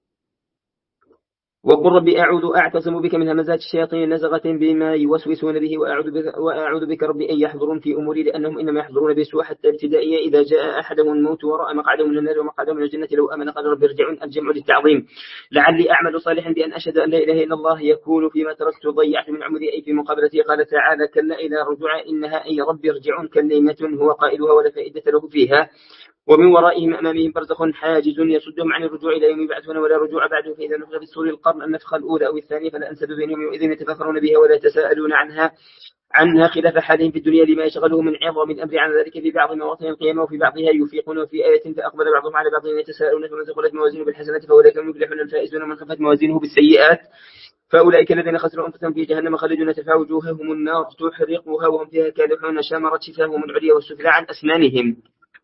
وقل ربي أعوذ أعتصم بك من همزات الشياطين نزغة بما يوسوسون به وأعوذ بك, وأعوذ بك ربي أن يحضرون في أموري لأنهم إنما يحضرون بسوء حتى ابتدائية إذا جاء أحدهم الموت ورأى مقعده من النار ومقعده من الجنة لو أمن قال ربي ارجعون الجمع للتعظيم لعلي أعمل صالحا بأن أشهد أن لا إله إلا الله يكون فيما تركت ضيعت من عمري أي في مقابلته. قال تعالى كلا إلى رجوع إنها أي ربي ارجعون كلمة هو قائلها ولا فائدة له فيها ومن ورائهم أمامهم برزخ حاجز يصدهم عن الرجوع إلى يوم يبعثون ولا رجوع بعده. فإذا نفخ في الصور القرن النفخة الأولى أو الثانية فلا أنسب بينهم يومئذ يتفاخرون بها ولا يتساءلون عنها عنها خلاف حالهم في الدنيا لما يشغله من عظم الأمر عن ذلك في بعض مواطن القيامة وفي بعضها يفيقون وفي آية فأقبل بعضهم على بعض يتساءلون فمن ثقلت موازينه بالحسنات فأولئك هم المفلحون الفائزون ومن خفت موازينه بالسيئات فأولئك الذين خسروا أنفسهم في جهنم خالدون تلفح وجوههم النار تحرقها وهم فيها كالحون شمرت شفاههم العليا والسفلى عن أسنانهم.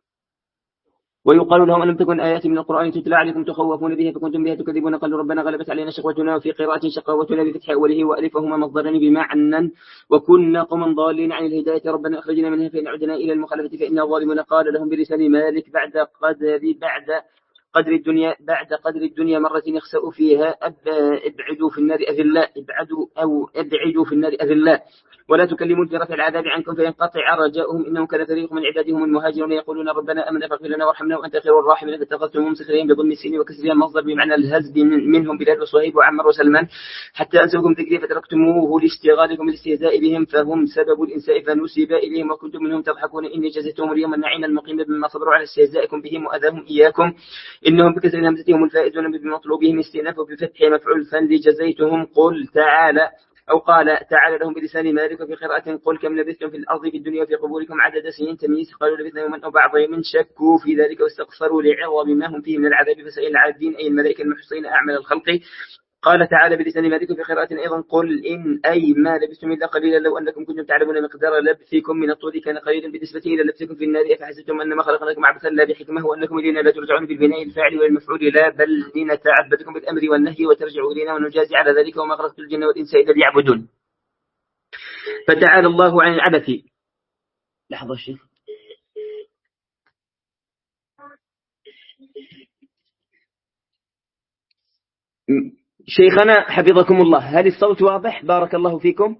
ويقال لهم ألم تكن آيات من القرآن تتلى عليكم تخوفون بها فكنتم بها تكذبون قالوا ربنا غلبت علينا شقوتنا وفي قراءة شقاوتنا بفتح أوله وألفهما مصدرين بمعنى وكنا قوما ضالين عن الهداية ربنا أخرجنا منها فإن عدنا إلى المخالفة فإنا ظالمون. قال لهم بلسان مالك بعد قدر بعد قدر الدنيا بعد قدر الدنيا مرة يخسأ فيها ابعدوا في النار أذلاء ابعدوا أو ابعدوا في النار أذلاء ولا تكلمون في رفع العذاب عنكم فينقطع رجاؤهم إنهم كان فريق من عبادهم المهاجرون يقولون ربنا آمنا فاغفر لنا وارحمنا وأنت خير الراحمين فاتخذتموهم سخرين بضم السين وكسرها المصدر بمعنى الهزد منهم بلال وصهيب وعمر وسلمان حتى أنسوكم ذكري فتركتموه لاشتغالكم بالاستهزاء بهم فهم سبب الإنساء فنسب إليهم وكنتم منهم تضحكون إني جزيتهم اليوم النعيم المقيم بما صبروا على استهزائكم بهم وأذاهم إياكم إنهم بكسر همزتهم الفائزون بمطلوبهم استئناف وبفتح مفعول فلجزيتهم. قل تعالى أو قال تعالى لهم بلسان مالك وفي قراءة قل كم لبثتم في الأرض في الدنيا وفي قبوركم عدد سنين تمييز قالوا لبثنا يوما أو بعض يوم شكوا في ذلك واستغفروا لعظم ما هم فيه من العذاب فسئل العابدين أي الملائكة المحصين أعمال الخلق قال تعالى بلسان مالك في قراءة أيضا قل إن أي ما لبثتم إلا قليلا لو أنكم كنتم تعلمون مقدار لبثكم من الطول كان قليلا بالنسبة إلى لبثكم في النار أفحسبتم أنما خلقناكم عبثا لا بحكمة وأنكم إلينا لا ترجعون بالبناء الفاعل والمفعول لا بل لنتعبدكم بالأمر والنهي وترجعوا إلينا ونجازي على ذلك وما خلقت الجن والإنس إلا ليعبدون. فتعالى الله عن العبث. لحظة شيخ. شيخنا حفظكم الله، هل الصوت واضح؟ بارك الله فيكم.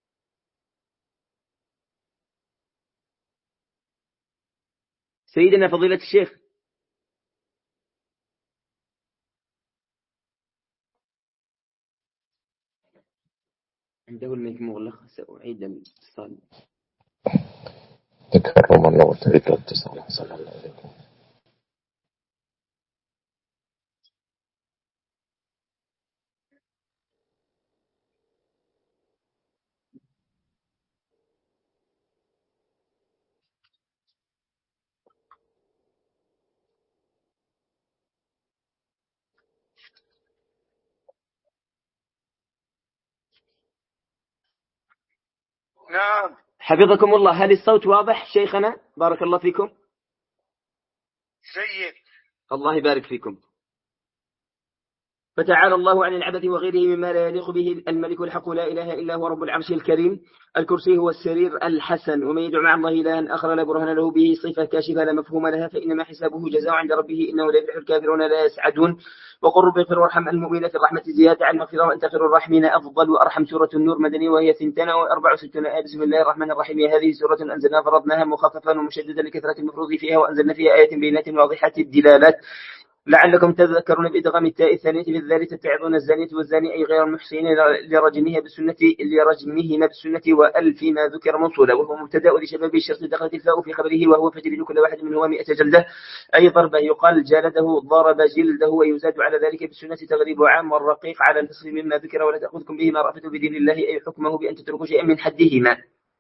سيدنا فضيلة الشيخ. عنده الميك مغلق، سأعيد الاتصال. تكرم الله وتعيد الاتصال. صلى الله عليكم. نعم. حفظكم الله، هل الصوت واضح شيخنا؟ بارك الله فيكم. جيد. الله يبارك فيكم. فتعالى الله عن العبث وغيره مما لا يليق به الملك الحق لا إله إلا هو رب العرش الكريم. الكرسي هو السرير الحسن، ومن يدعو مع الله إلها آخر لا برهان له به صفة كاشفة لا مفهوم لها فإنما حسابه جزاء عند ربه إنه لا يفلح الكافرون لا يسعدون. وقل رب اغفر وارحم المؤمنين في الرحمة زيادة على المغفرة وأنت خير الراحمين أفضل وأرحم. سورة النور مدنية وهي ثنتان وأربع وستون آية. بسم الله الرحمن الرحيم. هذه سورة أنزلناها فرضناها مخففا ومشددا لكثرة المفروض فيها وأنزلنا فيها آيات بينات واضحات الدلالات لعلكم تذكرون بإدغام التاء الثانية بالذال تتعظون الزانية والزاني أي غير المحسنين لرجمها بالسنة لرجمهما بالسنة وألف ما ذكر موصولا وهو مبتدأ لشباب الشرط دخلت الفاء في خبره وهو فجلد كل واحد منهما مئة جلدة أي ضربة يقال جلده ضرب جلده ويزاد على ذلك بالسنة تغليب عام والرقيق على النصف مما ذكر ولا تأخذكم بهما رأفة بدين الله أي حكمه بأن تتركوا شيئا من حدهما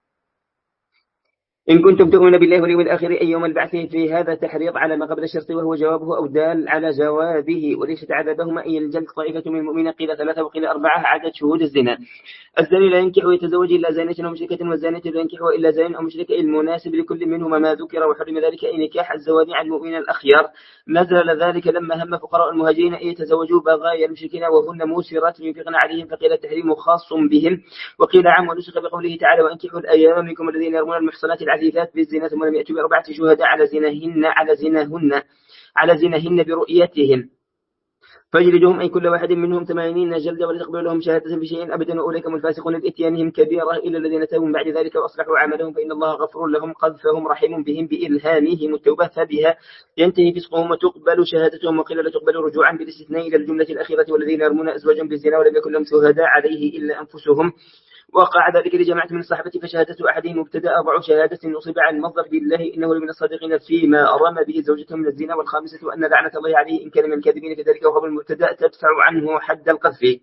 إن كنتم تؤمنون بالله واليوم الآخر أي يوم البعث. في هذا تحريض على ما قبل الشرط وهو جوابه أو دال على جوابه. وليست عذابهما أي الجلد طائفة من المؤمنين قيل ثلاثة وقيل أربعة عدد شهود الزنا. الزاني لا ينكح ويتزوج إلا زانية أو مشركة والزانية لا ينكح إلا زان أو مشرك المناسب لكل منهما ما ذكر وحرم ذلك أي نكاح الزواني عن المؤمنين الأخيار. نزل ذلك لما هم فقراء المهاجرين أن يتزوجوا بغايا المشركين وهن موسرات ينفقن عليهم فقيل التحريم خاص بهم وقيل عام ونسخ بقوله تعالى وأنكحوا الأيام منكم الذين يرمون المحصنات العفيفات بالزنا ثم لم يأتوا بأربعة شهداء على زناهن على زناهن على زناهن برؤيتهم فاجلدوهم أي كل واحد منهم ثمانين جلدة ولا تقبلوا لهم شهادة بشيء أبدا وأولئك هم الفاسقون بإتيانهم كبيرة إلا الذين تابوا من بعد ذلك وأصلحوا عملهم فإن الله غفور لهم قذفهم رحيم بهم بإلهامهم التوبة فبها ينتهي فسقهم وتقبل شهادتهم وقيل لا تقبل رجوعا بالاستثناء إلى الجملة الأخيرة والذين يرمون أزواجهم بالزنا ولم يكن لهم شهداء عليه إلا أنفسهم. وقع ذلك لجماعة من الصحابة فشهادة أحدهم مبتدأ أضع شهادة نصب عن المصدر بالله إنه لمن الصادقين فيما رمى به زوجته من الزنا والخامسة أن لعنة الله عليه إن كان من الكاذبين في ذلك وخبر المبتدأ تدفع عنه حد القذف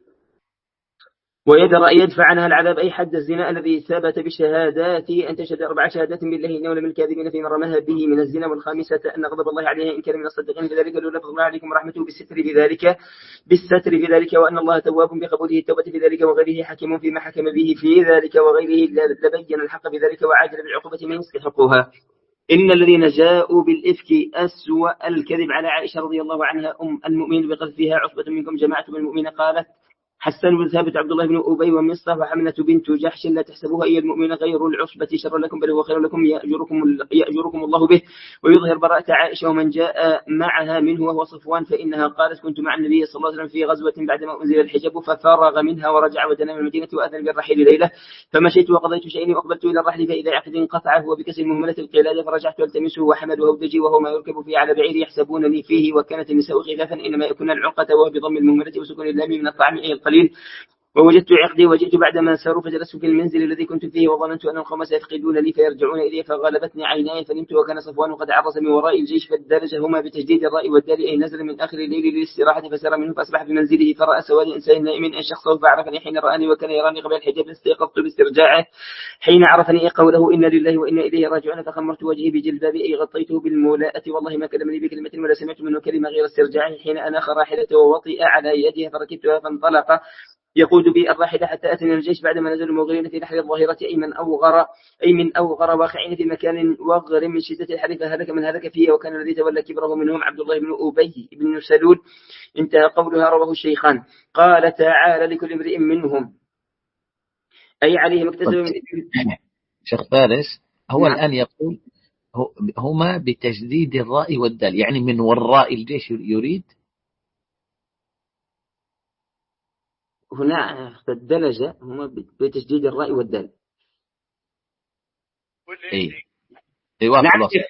ويدرأ يدفع عنها العذاب أي حد الزنا الذي ثبت بشهادات أن تشهد أربع شهادات بالله إنه لمن الكاذبين فيما رماها به من الزنا والخامسة أن غضب الله عليها إن كان من الصادقين في ذلك لولا فضل الله عليكم ورحمته بالستر في ذلك بالستر في ذلك وأن الله تواب بقبوله التوبة في ذلك وغيره حكيم فيما حكم به في ذلك وغيره لبين الحق بذلك وعاجل بالعقوبة من يستحقها. إن الذين جاءوا بالإفك أسوأ الكذب على عائشة رضي الله عنها أم المؤمنين بقذفها عصبة منكم جماعة من المؤمنين قالت حسن بن ثابت عبد الله بن أبي ومصطفى وحملة بنت جحش لا تحسبوها أي المؤمنين غير العصبة شر لكم بل هو خير لكم يأجركم, يأجركم الله به ويظهر براءة عائشة ومن جاء معها منه وهو صفوان فإنها قالت كنت مع النبي صلى الله عليه وسلم في غزوة بعدما أنزل الحجاب ففرغ منها ورجع ودنا من المدينة وأذن بالرحيل ليلة فمشيت وقضيت شيئين وأقبلت إلى الرحل فإذا عقد انقطع هو بكسر مهملة القلادة فرجعت التمسه وحمد وهودجي وهو ما يركب فيه على بعير يحسبونني فيه وكانت النساء خلافا إنما يكون العنقة وهو بضم المهملة وسكون اللام من الطعام أي القليل ووجدت عقدي وجئت بعدما ساروا فجلست في المنزل الذي كنت فيه وظننت أن القوم سيفقدون لي فيرجعون إلي فغلبتني عيناي فنمت وكان صفوان قد عرس من وراء الجيش فالدرجهما بتجديد الراء والدال أي نزل من آخر الليل للاستراحة فسار منه فأصبح في منزله فرأى سواد إنسان نائم أن شخصه فعرفني حين رآني وكان يراني قبل الحجاب فاستيقظت باسترجاعه حين عرفني قوله إنا لله وإنا إليه راجعون فخمرت وجهي بجلبابي أي غطيته بالمولاءة والله ما كلمني بكلمة ولا سمعت منه كلمة غير استرجاعه حين أناخ راحلته ووطئ على يده فركبتها فانطلق يقود بي الراحلة حتى أتني الجيش بعدما نزلوا مغرين في نحر الظاهرة أي من أوغر أي من أوغر واقعين في مكان وغر من شدة الحر فهلك من هلك فيه وكان الذي تولى كبره منهم عبد الله بن أبي بن سلول. انتهى قولها رواه الشيخان. قال تعالى لكل امرئ منهم أي عليه مكتسب من شيخ فارس هو نعم. الآن يقول هما بتجديد الراء والدال يعني من وراء الجيش يريد هنا فالدلجة هما بتجديد الراء والدال. اي ايوه نعم. خلاص.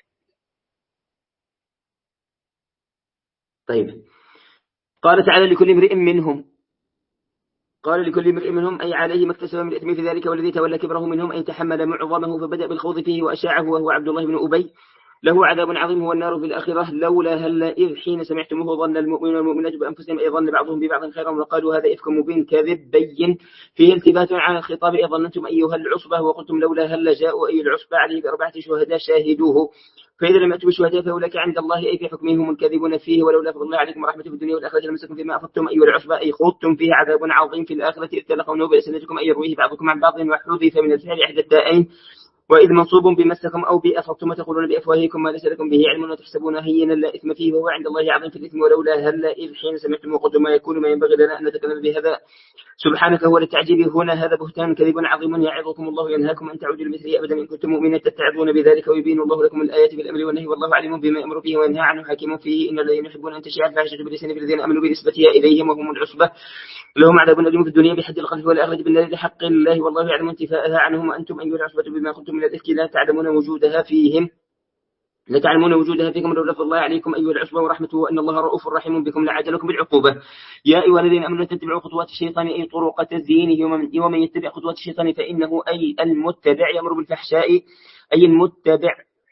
طيب قال تعالى لكل امرئ منهم قال لكل امرئ منهم أي عليه ما اكتسب من الإثم في ذلك والذي تولى كبره منهم أي تحمل معظمه فبدأ بالخوض فيه وأشاعه وهو عبد الله بن أبي له عذاب عظيم هو النار في الآخرة لولا هلا إذ حين سمعتموه ظن المؤمنون والمؤمنات بأنفسهم أي ظن بعضهم ببعض خيرا وقالوا هذا إفك مبين كذب بين فيه التفات على الخطاب أي ظننتم أيها العصبة وقلتم لولا هلا جاءوا أي العصبة عليه بأربعة شهداء شاهدوه فإذا لم يأتوا بشهداء فأولئك عند الله أي في حكمهم الكاذبون فيه ولولا فضل الله عليكم ورحمته في الدنيا والآخرة لمسكم فيما أخذتم أيها العصبة أي خضتم فيه عذاب عظيم في الآخرة إذ تلقونه بألسنتكم أي يرويه بعضكم عن بعض وحذف من الفعل إحدى التائين وإذ منصوب بمسكم أو بأفضتم تقولون بأفواهكم ما ليس لكم به علم وتحسبون هينا لا إثم فيه وهو عند الله عظيم في الإثم ولولا هلا إذ حين سمعتم وقلتم ما يكون ما ينبغي لنا أن نتكلم بهذا سبحانك هو للتعجيب هنا هذا بهتان كذب عظيم يعظكم الله ينهاكم أن تعودوا لمثله أبدا إن كنتم مؤمنين تتعظون بذلك ويبين الله لكم الآيات بالأمر والنهي والله عليم بما يأمر به وينهى عنه حكيم فيه إن الذين يحبون أن تشيع الفاحشة باللسان في الذين آمنوا بنسبتها إليهم وهم العصبة لهم عذاب أليم في الدنيا بحد القذف والآخرة بالنار لحق الله والله يعلم انتفاءها عنهم وأنتم أيها العصبة بما كنتم من الإفك لا تعلمون وجودها فيهم لا تعلمون وجودها فيكم لولا فضل الله عليكم أيها العصبة ورحمته وأن الله رؤوف رحيم بكم لعجلكم بالعقوبة. يا أيها الذين آمنوا تتبعوا خطوات الشيطان أي طرق تزيينه ومن يتبع خطوات الشيطان فإنه أي المتبع يأمر بالفحشاء أي المتبع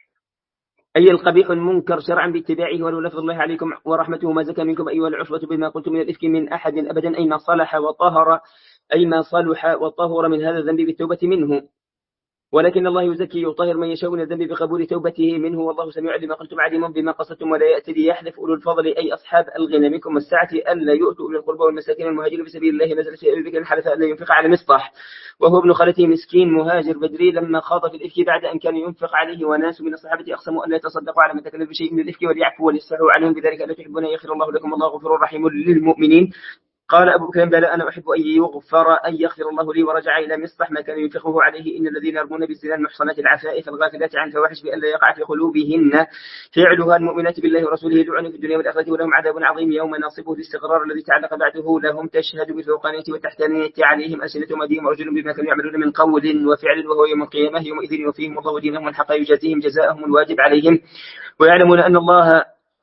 أي القبيح المنكر شرعا باتباعه ولولا فضل الله عليكم ورحمته ما زكى منكم أيها العصبة بما قلتم من الإفك من أحد أبدا أي ما صلح وطهر أي ما صلح وطهر من هذا الذنب بالتوبة منه ولكن الله يزكي يطهر من يشاء من الذنب بقبول توبته منه والله سميع لما قلتم عليم بما قصدتم ولا يأتي ليحلف أولو الفضل أي أصحاب الغنى منكم والسعة ألا يؤتوا أولي القربى والمساكين المهاجرين في سبيل الله نزل في أبي بكر حلف ألا ينفق على مصطح وهو ابن خالته مسكين مهاجر بدري لما خاض في الإفك بعد أن كان ينفق عليه وناس من الصحابة أقسموا أن لا يتصدقوا على من تكلف بشيء من الإفك وليعفوا وليصفحوا عنهم بذلك ألا تحبون أن يغفر الله لكم الله غفور رحيم للمؤمنين. قال أبو بكر بلى أنا أحب أن يغفر أن يغفر الله لي ورجع إلى مصطح ما كان ينفقه عليه إن الذين يرمون بالزنا المحصنات العفائف الغافلات عن فواحش بأن لا يقع في قلوبهن فعلها المؤمنات بالله ورسوله يدعون في الدنيا والآخرة ولهم عذاب عظيم يوم نصبه الاستقرار الذي تعلق بعده لهم تشهد بالفوقانية والتحتانية عليهم ألسنة أيديهم ورجل بما كانوا يعملون من قول وفعل وهو يوم القيامة يومئذ يوفيهم الله دينهم والحق يجازيهم جزاءهم الواجب عليهم ويعلمون أن الله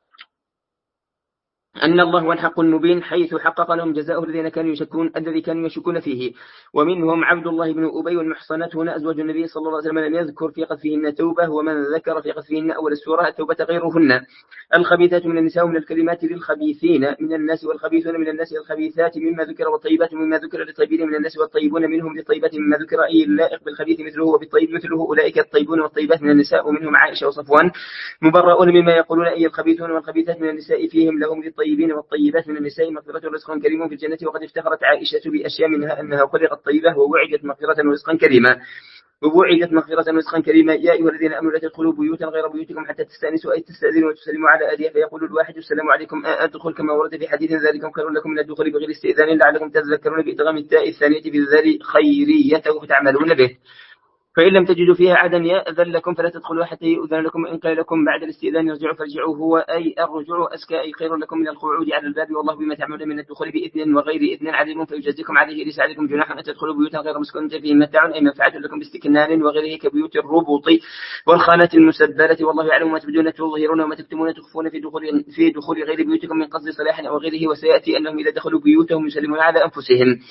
أن الله هو الحق المبين حيث حقق لهم جزاء الذين كانوا يشكون الذي كانوا يشكون فيه ومنهم عبد الله بن أبي والمحصنات هنا أزواج النبي صلى الله عليه وسلم لم يذكر في قذفهن توبة ومن ذكر في قذفهن أول السورة التوبة غيرهن. الخبيثات من النساء من الكلمات للخبيثين من الناس والخبيثون من الناس الخبيثات مما ذكر والطيبات مما ذكر للطيبين من الناس والطيبون منهم للطيبات مما ذكر أي اللائق بالخبيث مثله وبالطيب مثله أولئك الطيبون والطيبات من النساء ومنهم عائشة وصفوان مبرؤون مما يقولون أي الخبيثون والخبيثات من النساء فيهم لهم للطيبين والطيبات من النساء مغفرة ورزق كريم في الجنة وقد افتخرت عائشة بأشياء منها أنها خلقت طيبة ووعدت مغفرة ورزقا كريما ووعدت مغفرة ورزقا كريما. يا أيها الذين آمنوا لا تدخلوا بيوتا غير بيوتكم حتى تستأنسوا أي تستأذنوا وتسلموا على أهلها فيقول الواحد السلام عليكم أدخل كما ورد في حديث ذلك خير لكم من الدخول بغير استئذان لعلكم تذكرون بإدغام التاء الثانية في الذال خيريته فتعملون به فإن لم تجدوا فيها عدا يأذن لكم فلا تدخلوا حتى يؤذن لكم إن قيل لكم بعد الاستئذان يرجعوا فارجعوا هو أي الرجوع أزكى أي خير لكم من القعود على الباب والله بما تعملون من الدخول بإذن وغير إذن عليم فيجازيكم عليه ليس عليكم جناح أن تدخلوا بيوتا غير مسكونة فيه متاع أي منفعة لكم باستكنان وغيره كبيوت الربط والخانات المسبلة والله يعلم ما تبدون تظهرون وما تكتمون تخفون في دخول في دخول غير بيوتكم من قصد صلاح أو غيره وسيأتي أنهم إذا دخلوا بيوتهم يسلمون على أنفسهم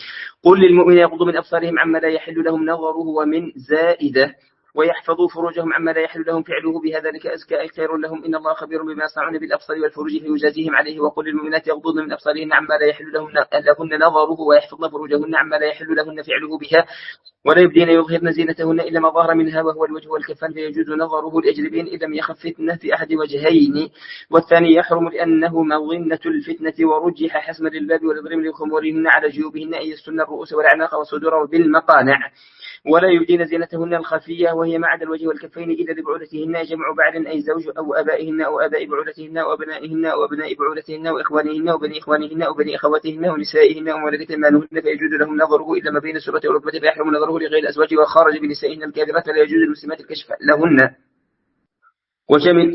قل للمؤمنين يغضوا من أبصارهم عما لا يحل لهم نظره ومن زائدة ويحفظوا فروجهم عما لا يحل لهم فعله بهذا ذلك أزكى أي خير لهم إن الله خبير بما يصنعون بالأبصار والفروج فيجازيهم عليه. وقل للمؤمنات يغضضن من أبصارهن عما لا يحل لهن لهن نظره ويحفظن فروجهن عما لا يحل لهن فعله بها ولا يبدين يظهرن زينتهن إلا ما ظهر منها وهو الوجه والكفان فيجوز نظره الأجنبيين إن لم يخف فتنة في أحد وجهين والثاني يحرم لأنه مظنة الفتنة ورجح حسما للباب والإضرام لخمورهن على جيوبهن أي يستن الرؤوس والأعناق والصدور بالمقانع ولا يبدين زينتهن الخفية وهي ما عدا الوجه والكفين إلا لبعولتهن جمع بعل أي زوج أو أبائهن أو أباء بعولتهن وأبنائهن وأبناء بعولتهن وإخوانهن وبني إخوانهن وبني أخواتهن ونسائهن ومولدة أيمانهن فيجوز لهم نظره إلا ما بين السرة والركبة فيحرم نظره لغير الأزواج وخارج بنسائهن الكافرات فلا يجوز المسلمات الكشف لهن. وشمل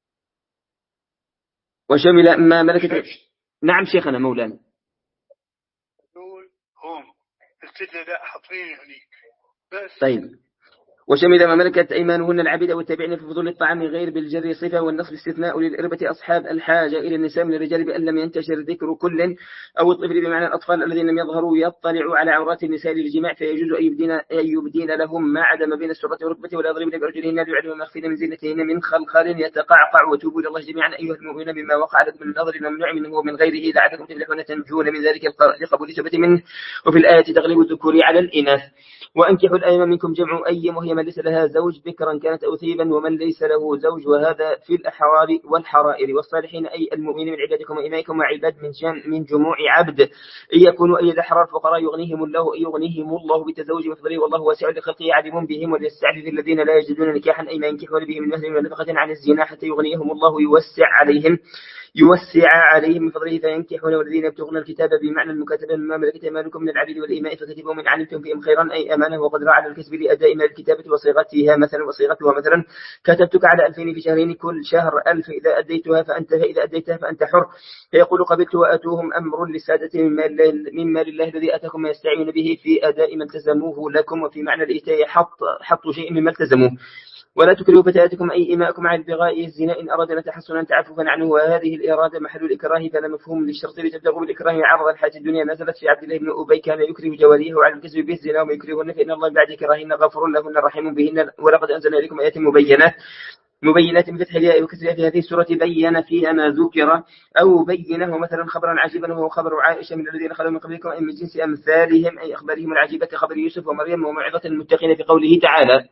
وشمل ما ملكت. نعم شيخنا مولانا. نقول هم الستة لا حاطين هنيك بس. طيب وشمل ما ملكت أيمانهن العبيد والتابعين في فضول الطعام غير بالجر صفة والنصب استثناء للإربة أصحاب الحاجة إلى النساء من الرجال بأن لم ينتشر ذكر كل أو الطفل بمعنى الأطفال الذين لم يظهروا يطلعوا على عورات النساء للجماع فيجوز أن يبدين, أن يبدين لهم ما عدا ما بين السرة والركبة ولا يضربن بأرجلهن ليعلموا ما يخفين من زينتهن من خلخال يتقعقع وتوبوا إلى الله جميعا أيها المؤمنون مما وقع لكم من النظر الممنوع منه ومن غيره لعلكم تفلحون تنجون من ذلك لقبول ثبت منه. وفي الآية تغلب الذكور على الإناث. وأنكحوا الأيام منكم جمع أيم وهي من ليس لها زوج بكرا كانت أو ثيبا ومن ليس له زوج وهذا في الأحرار والحرائر والصالحين أي المؤمنين من عبادكم وإمائكم وعباد من جن من جموع عبد إن يكونوا أي الأحرار فقراء يغنيهم الله يغنيهم الله بالتزوج وفضله والله واسع لخلقه عليم بهم وليستعفف الذين لا يجدون نكاحا أي ما ينكحون به من مهر ونفقة عن الزنا حتى يغنيهم الله يوسع عليهم يوسع عليهم من فضله فينكحون والذين يبتغون الكتاب بمعنى المكاتبة مما ملكت أيمانكم من العبيد والإماء فكتبوا من علمتم فيهم خيرا أي أمانة وقدر على الكسب لأداء ما الكتابة وصيغتها مثلا وصيغتها مثلا كتبتك على ألفين في شهرين كل شهر ألف إذا أديتها فأنت فإذا أديتها فأنت حر فيقول قبلت وأتوهم أمر للسادة مما لله الذي أتاكم ما يستعين به في أداء ما التزموه لكم وفي معنى الإيتاء حط حط شيء مما التزموه. ولا تكرهوا فتياتكم أي إماءكم على البغاء الزنا إن أردنا تحصنا تعففا عنه وهذه الإرادة محل الإكراه فلا مفهوم للشرط لتبتغوا بالإكراه عرض الحياة الدنيا نزلت في عبد الله بن أبي كان يكره جواريه على الكسب بالزنا وما يكرهن فإن الله بعد كراهن غفور لهن رحيم بهن ولقد أنزلنا إليكم آيات مبينات مبينات بفتح الياء وكسرها في هذه السورة بين فيها ما ذكر أو بينه مثلا خبرا عجيبا وهو خبر عائشة من الذين خلوا من قبلكم أي من جنس أمثالهم أي أخبارهم العجيبة كخبر يوسف ومريم وموعظة المتقين في قوله تعالى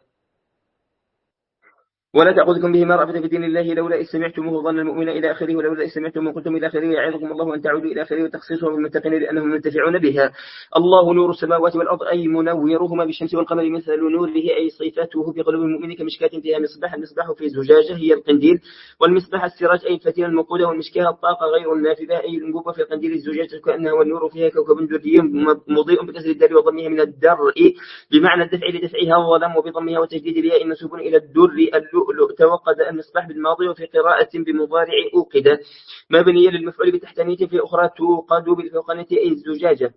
ولا تأخذكم بهما رأفة في دين الله لولا إذ سمعتموه ظن المؤمن إلى آخره ولولا إذ سمعتم قلتم إلى آخره يعظكم الله أن تعودوا إلى آخره وتخصيصه بالمتقين لأنهم منتفعون بها. الله نور السماوات والأرض أي منورهما بالشمس والقمر مثل نوره أي صفاته في قلوب المؤمن كمشكاة فيها مصباح المصباح في زجاجة هي القنديل والمصباح السراج أي الفتيلة الموقودة والمشكاة الطاقة غير النافذة أي الأنبوبة في القنديل الزجاجة كأنها والنور فيها كوكب دري مضيء بكسر الدال وضمها من الدرء بمعنى الدفع لدفعها الظلام وبضمها وتجديد الياء منسوب إلى الدر اللؤلؤ توقد المصباح بالماضي وفي قراءة بمضارع أوقد مبنية للمفعول بتحتانية في أخرى توقد بالفوقانية أي الزجاجة.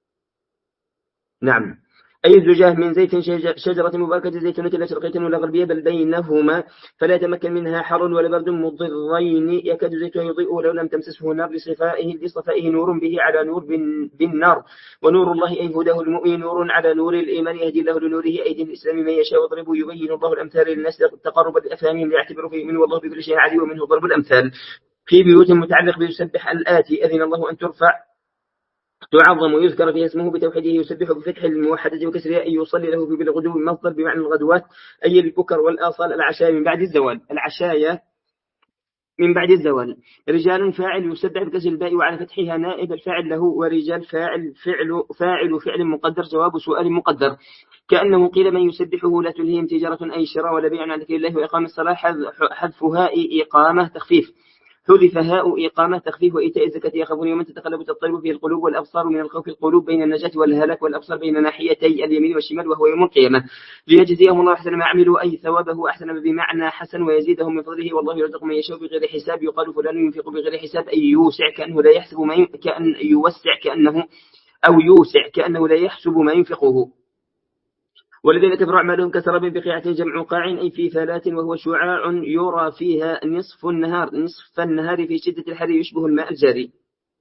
نعم أي الزجاج من زيت شجرة مباركة زيتونة لا شرقية ولا غربية بل بينهما فلا يتمكن منها حر ولا برد مضرين يكاد زيتها يضيء ولو لم تمسسه نار لصفائه لصفائه نور به على نور بالنار ونور الله أي هداه المؤمن نور على نور الإيمان يهدي الله لنوره أيدي الإسلام من يشاء وضرب يبين الله الأمثال للناس تقرب لأفهامهم ليعتبروا فيه من والله بكل شيء عليم ومنه ضرب الأمثال في بيوت متعلق بيسبح الآتي أذن الله أن ترفع تعظم ويذكر فيها اسمه بتوحيده يسبح بفتح الموحدة وكسرها أي يصلي له بالغدو المصدر بمعنى الغدوات أي البكر والآصال العشاء من بعد الزوال العشايا من بعد الزوال. رجال فاعل يسبح بكسر الباء وعلى فتحها نائب الفاعل له ورجال فاعل فعل فاعل فعل مقدر جواب سؤال مقدر كأنه قيل من يسبحه لا تلهيهم تجارة أي شراء ولا بيع عن ذكر الله وإقام الصلاة حذفها إقامة تخفيف حذف هاء إقامة تخفيف وإيتاء الزكاة يخافون يوما تتقلب تضطرب فيه القلوب والأبصار من الخوف القلوب بين النجاة والهلاك والأبصار بين ناحيتي اليمين والشمال وهو يوم القيامة ليجزيهم الله أحسن ما عملوا أي ثوابه أحسن بمعنى حسن ويزيدهم من فضله والله يرزق من يشاء بغير حساب يقال فلان ينفق بغير حساب أي يوسع كأنه لا يحسب ما كأن يوسع كأنه أو يوسع كأنه لا يحسب ما ينفقه. والذين كفروا أعمالهم كسراب بقيعة جمع قاع أي في فلات وهو شعاع يرى فيها نصف النهار نصف النهار في شدة الحر يشبه الماء الجاري.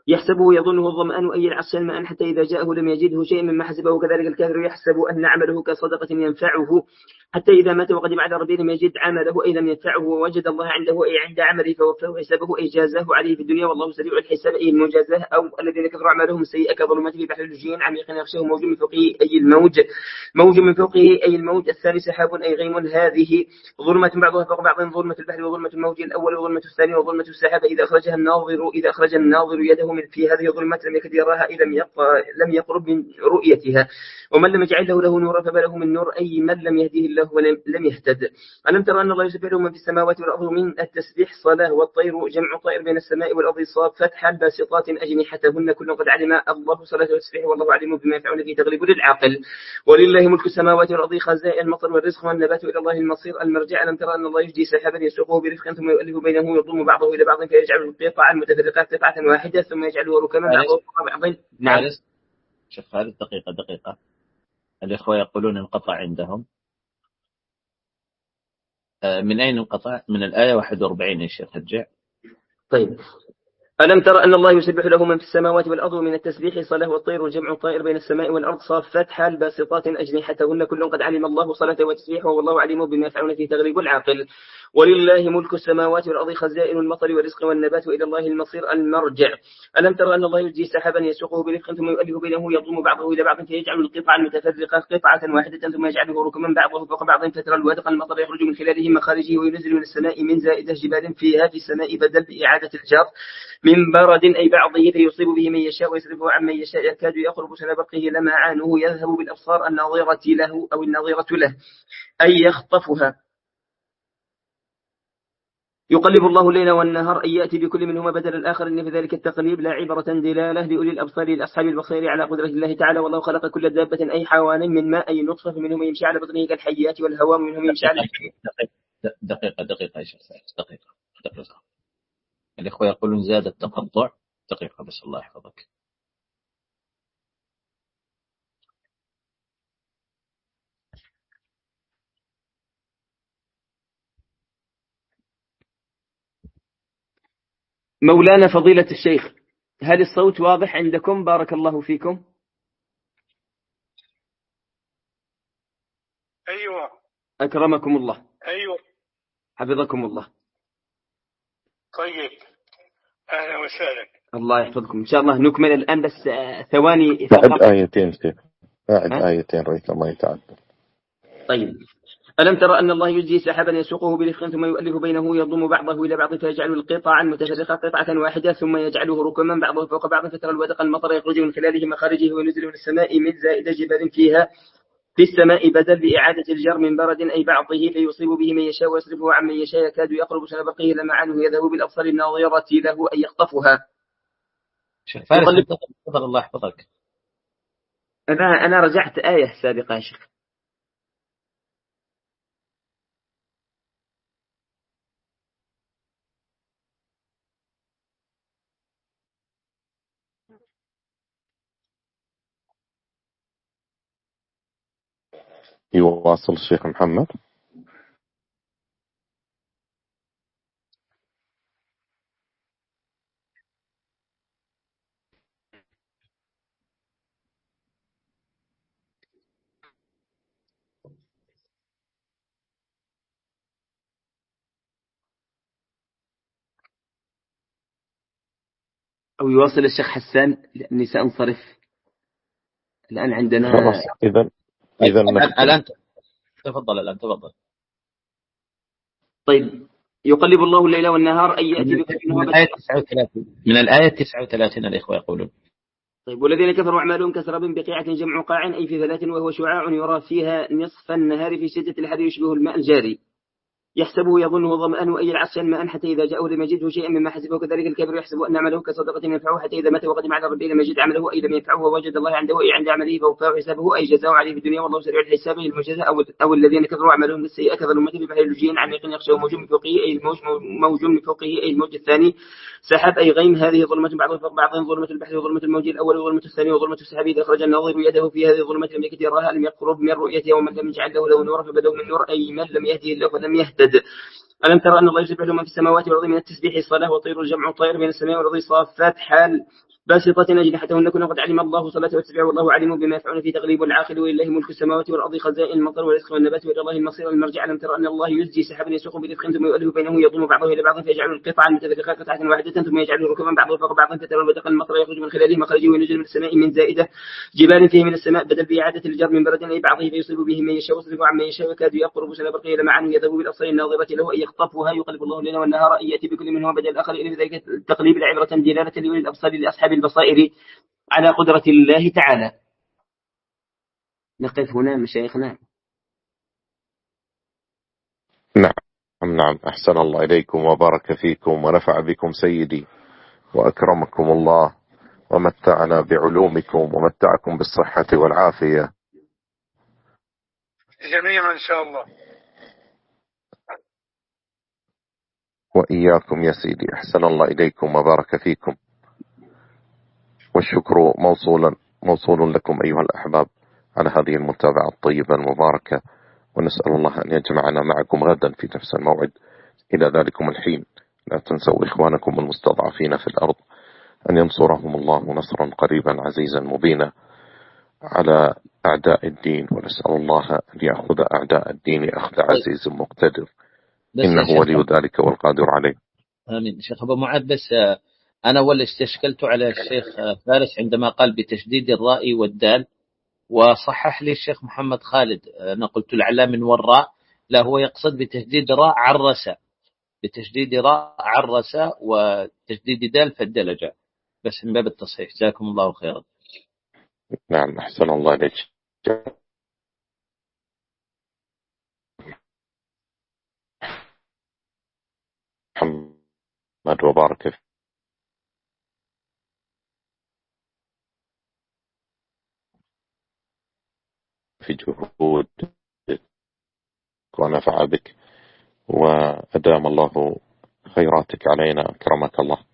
يحسبه يظنه الظمآن أي العطشان ماء حتى إذا جاءه لم يجده شيئا مما حسبه كذلك الكافر يحسب أن عمله كصدقة ينفعه حتى إذا مات وقدم على ربه لم يجد عمله أي لم ينفعه ووجد الله عنده أي عند عمله فوفاه حسابه أي جازاه عليه في الدنيا والله سريع الحساب أي المجازاه أو الذين كفروا أعمالهم سيئة كظلمات في بحر اللجين عميق يغشاه موج من فوقه أي الموج موج من فوقه أي الموج الثاني سحاب أي غيم هذه ظلمة بعضها فوق بعض ظلمة البحر وظلمة الموج الأول وظلمة الثاني وظلمة السحاب إذا أخرجها الناظر إذا أخرج الناظر يده من في هذه الظلمات لم يكد يراها إذا لم لم يقرب من رؤيتها ومن لم يجعل له له نورا فما له من نور أي من لم يهديه الله ولم لم يهتد. ألم ترى أن الله يسبح له من في السماوات والأرض من التسبيح صلاة والطير جمع طائر بين السماء والأرض صافات حال باسطات أجنحتهن كل قد علم الله صلاة والتسبيح والله عليم بما يفعلون في تغلب للعاقل ولله ملك السماوات والأرض خزائن المطر والرزق والنبات إلى الله المصير المرجع. ألم ترى أن الله يجدي سحابا يسوقه برفق ثم يؤلف بينه يضم بعضه إلى بعض فيجعل القطع المتفرقات قطعة واحدة ثم يجعله ركما بعضه فوق بعض. نعم شيخ خالد دقيقة دقيقة الإخوة يقولون انقطع عندهم. من أين انقطع؟ من الآية واحد وأربعين يا شيخ ارجع. طيب ألم ترى أن الله يسبح له من في السماوات والأرض من التسبيح صلاة والطير وجمع طائر بين السماء والأرض صافات حال باسطات أجنحتهن كل قد علم الله صلاة وتسبيح والله عليم بما يفعلون في تغلب العاقل ولله ملك السماوات والأرض خزائن المطر والرزق والنبات وإلى الله المصير المرجع. ألم ترى أن الله يجزي سحابا يسوقه برفق ثم يؤلف بينه يضم بعضه إلى بعض فيجعل القطع المتفرقة قطعة واحدة ثم يجعله ركما بعضه فوق بعض فترى الودق المطر يخرج من خلاله مخارجه وينزل من السماء من زائدة جبال فيها في السماء بدل بإعادة الجار من برد أي بعضه فيصيب به من يشاء ويصرفه عن من يشاء يكاد يقرب سنة برقه لمعانه يذهب بالأبصار الناظرة له أو الناظرة له أي يخطفها. يقلب الله الليل والنهار أي يأتي بكل منهما بدل الآخر إن في ذلك التقليب لا عبرة دلالة لأولي الأبصار لأصحاب البصير على قدرة الله تعالى والله خلق كل دابة أي حيوان من ماء أي نطفة منهم يمشي على بطنه كالحيات والهوام منهم يمشي على دقيقة دقيقة دقيقة يا شيخ دقيقة دقيقة الإخوة يقولون زاد التقطع دقيقة بس الله يحفظك. مولانا فضيلة الشيخ هل الصوت واضح عندكم؟ بارك الله فيكم. أيوة أكرمكم الله. أيوة حفظكم الله. طيب أهلا وسهلا. الله يحفظكم إن شاء الله نكمل الآن بس ثواني فقط. أعد آيتين شيخ أعد آيتين ريت الله يتعدل. طيب ألم ترى أن الله يجزي سحابا يسوقه برفق ثم يؤلف بينه يضم بعضه إلى بعض فيجعل القطع المتفرقة قطعة واحدة ثم يجعله ركما بعضه فوق بعض فترى الودق المطر يخرج من خلاله مخارجه وينزل من السماء من زائدة جبال فيها في السماء بدل بإعادة الجر من برد أي بعضه فيصيب به من يشاء ويصرفه عن من يشاء يكاد يقرب سنة برقه لمعانه يذهب بالأبصار الناظرة له أن يخطفها. شيخ فارس تفضل الله يحفظك. أنا أنا رجعت آية سابقة يا شيخ. يواصل الشيخ محمد. أو يواصل الشيخ حسان لأني سأنصرف الآن عندنا. خلاص إذا إذا الآن تفضل الآن تفضل. طيب يقلب الله الليل والنهار أي يأتي بكل من الآية تسعة وثلاثين من الآية تسعة وثلاثين الإخوة يقولون. طيب والذين كفروا أعمالهم كسراب بقيعة جمع قاع أي في ثلاث وهو شعاع يرى فيها نصف النهار في شدة الحر يشبه الماء الجاري يحسبه يظنه ظمآن أي العطشان ماء حتى إذا جاءه لم يجده شيئا مما حسبه كذلك الكافر يحسب أن عمله كصدقة ينفعه حتى إذا مات وقدم على ربه لم يجد عمله أي لم ينفعه ووجد الله عنده أي عند عمله فوفاه حسابه أي جزاء عليه في الدنيا والله سريع الحساب المجزاء أو, أو الذين كفروا أعمالهم بالسيئة كظلمات في بحر اللجين عميق يغشاه موج من فوقه أي الموج موج من فوقه أي الموج الثاني سحاب أي غيم هذه ظلمة بعضها فوق بعض ظلمة البحر وظلمة الموج الأول وظلمة الثاني وظلمة السحاب إذا أخرج الناظر يده في هذه الظلمة لم يكد يراها لم يقرب من رؤيته ومن لم يجعل له له نور فبدوا من نور أي من لم يهديه الله فلم يهتد. ألم ترى أن الله يسبح له من في السماوات والأرض من التسبيح الصلاة وطير الجمع طير بين السماء والأرض صافات حال باسطة أجنحتهن كن قد علم الله صلاة واتبع والله عليم بما يفعلون في تغليب العاقل ولله ملك السماوات والأرض خزائن المطر والرزق والنبات وإلى الله المصير والمرجع. ألم تر أن الله يزجي سحابا يسوق برزق ثم يؤلف بينه يضم بعضه إلى بعض فيجعل القطع المتفرقة قطعة واحدة ثم يجعله ركبا بعضه فوق بعض فترى الودق المطر يخرج من خلاله مخرجه وينزل من السماء من زائدة جبال فيه من السماء بدل بإعادة الجر من برد أي بعضه فيصيب به من يشاء ويصرف عن من يشاء وكاد يقرب سنة برقه لمعا يذهب بالأبصار الناظرة له أن يخطفها يقلب الله الليل والنهار أن يأتي بكل منهما بدل الآخر إن في ذلك التقليب العبرة دلالة لأولي الأبصار لأصحاب البصائر على قدرة الله تعالى. نقف هنا مشايخنا. نعم نعم أحسن الله إليكم وبارك فيكم ونفع بكم سيدي وأكرمكم الله ومتعنا بعلومكم ومتعكم بالصحة والعافية جميعا إن شاء الله. وإياكم يا سيدي أحسن الله إليكم وبارك فيكم، والشكر موصولا موصول لكم أيها الأحباب على هذه المتابعة الطيبة المباركة، ونسأل الله أن يجمعنا معكم غدا في نفس الموعد. إلى ذلكم الحين لا تنسوا إخوانكم المستضعفين في الأرض أن ينصرهم الله نصرا قريبا عزيزا مبينا على أعداء الدين، ونسأل الله أن يأخذ أعداء الدين أخذ عزيز مقتدر إنه ولي ذلك والقادر عليه. آمين. شيخ أبو معاذ، بس أنا أول استشكلت على الشيخ فارس عندما قال بتشديد الراء والدال، وصحح لي الشيخ محمد خالد، أنا قلت العلام والراء، لا هو يقصد بتشديد راء عرسة، بتشديد راء عرسة وتشديد دال فالدلجة، بس من باب التصحيح. جزاكم الله خيرا. نعم أحسن الله إليك. محمد وبارك في جهودك ونفع بك وأدام الله خيراتك علينا أكرمك الله.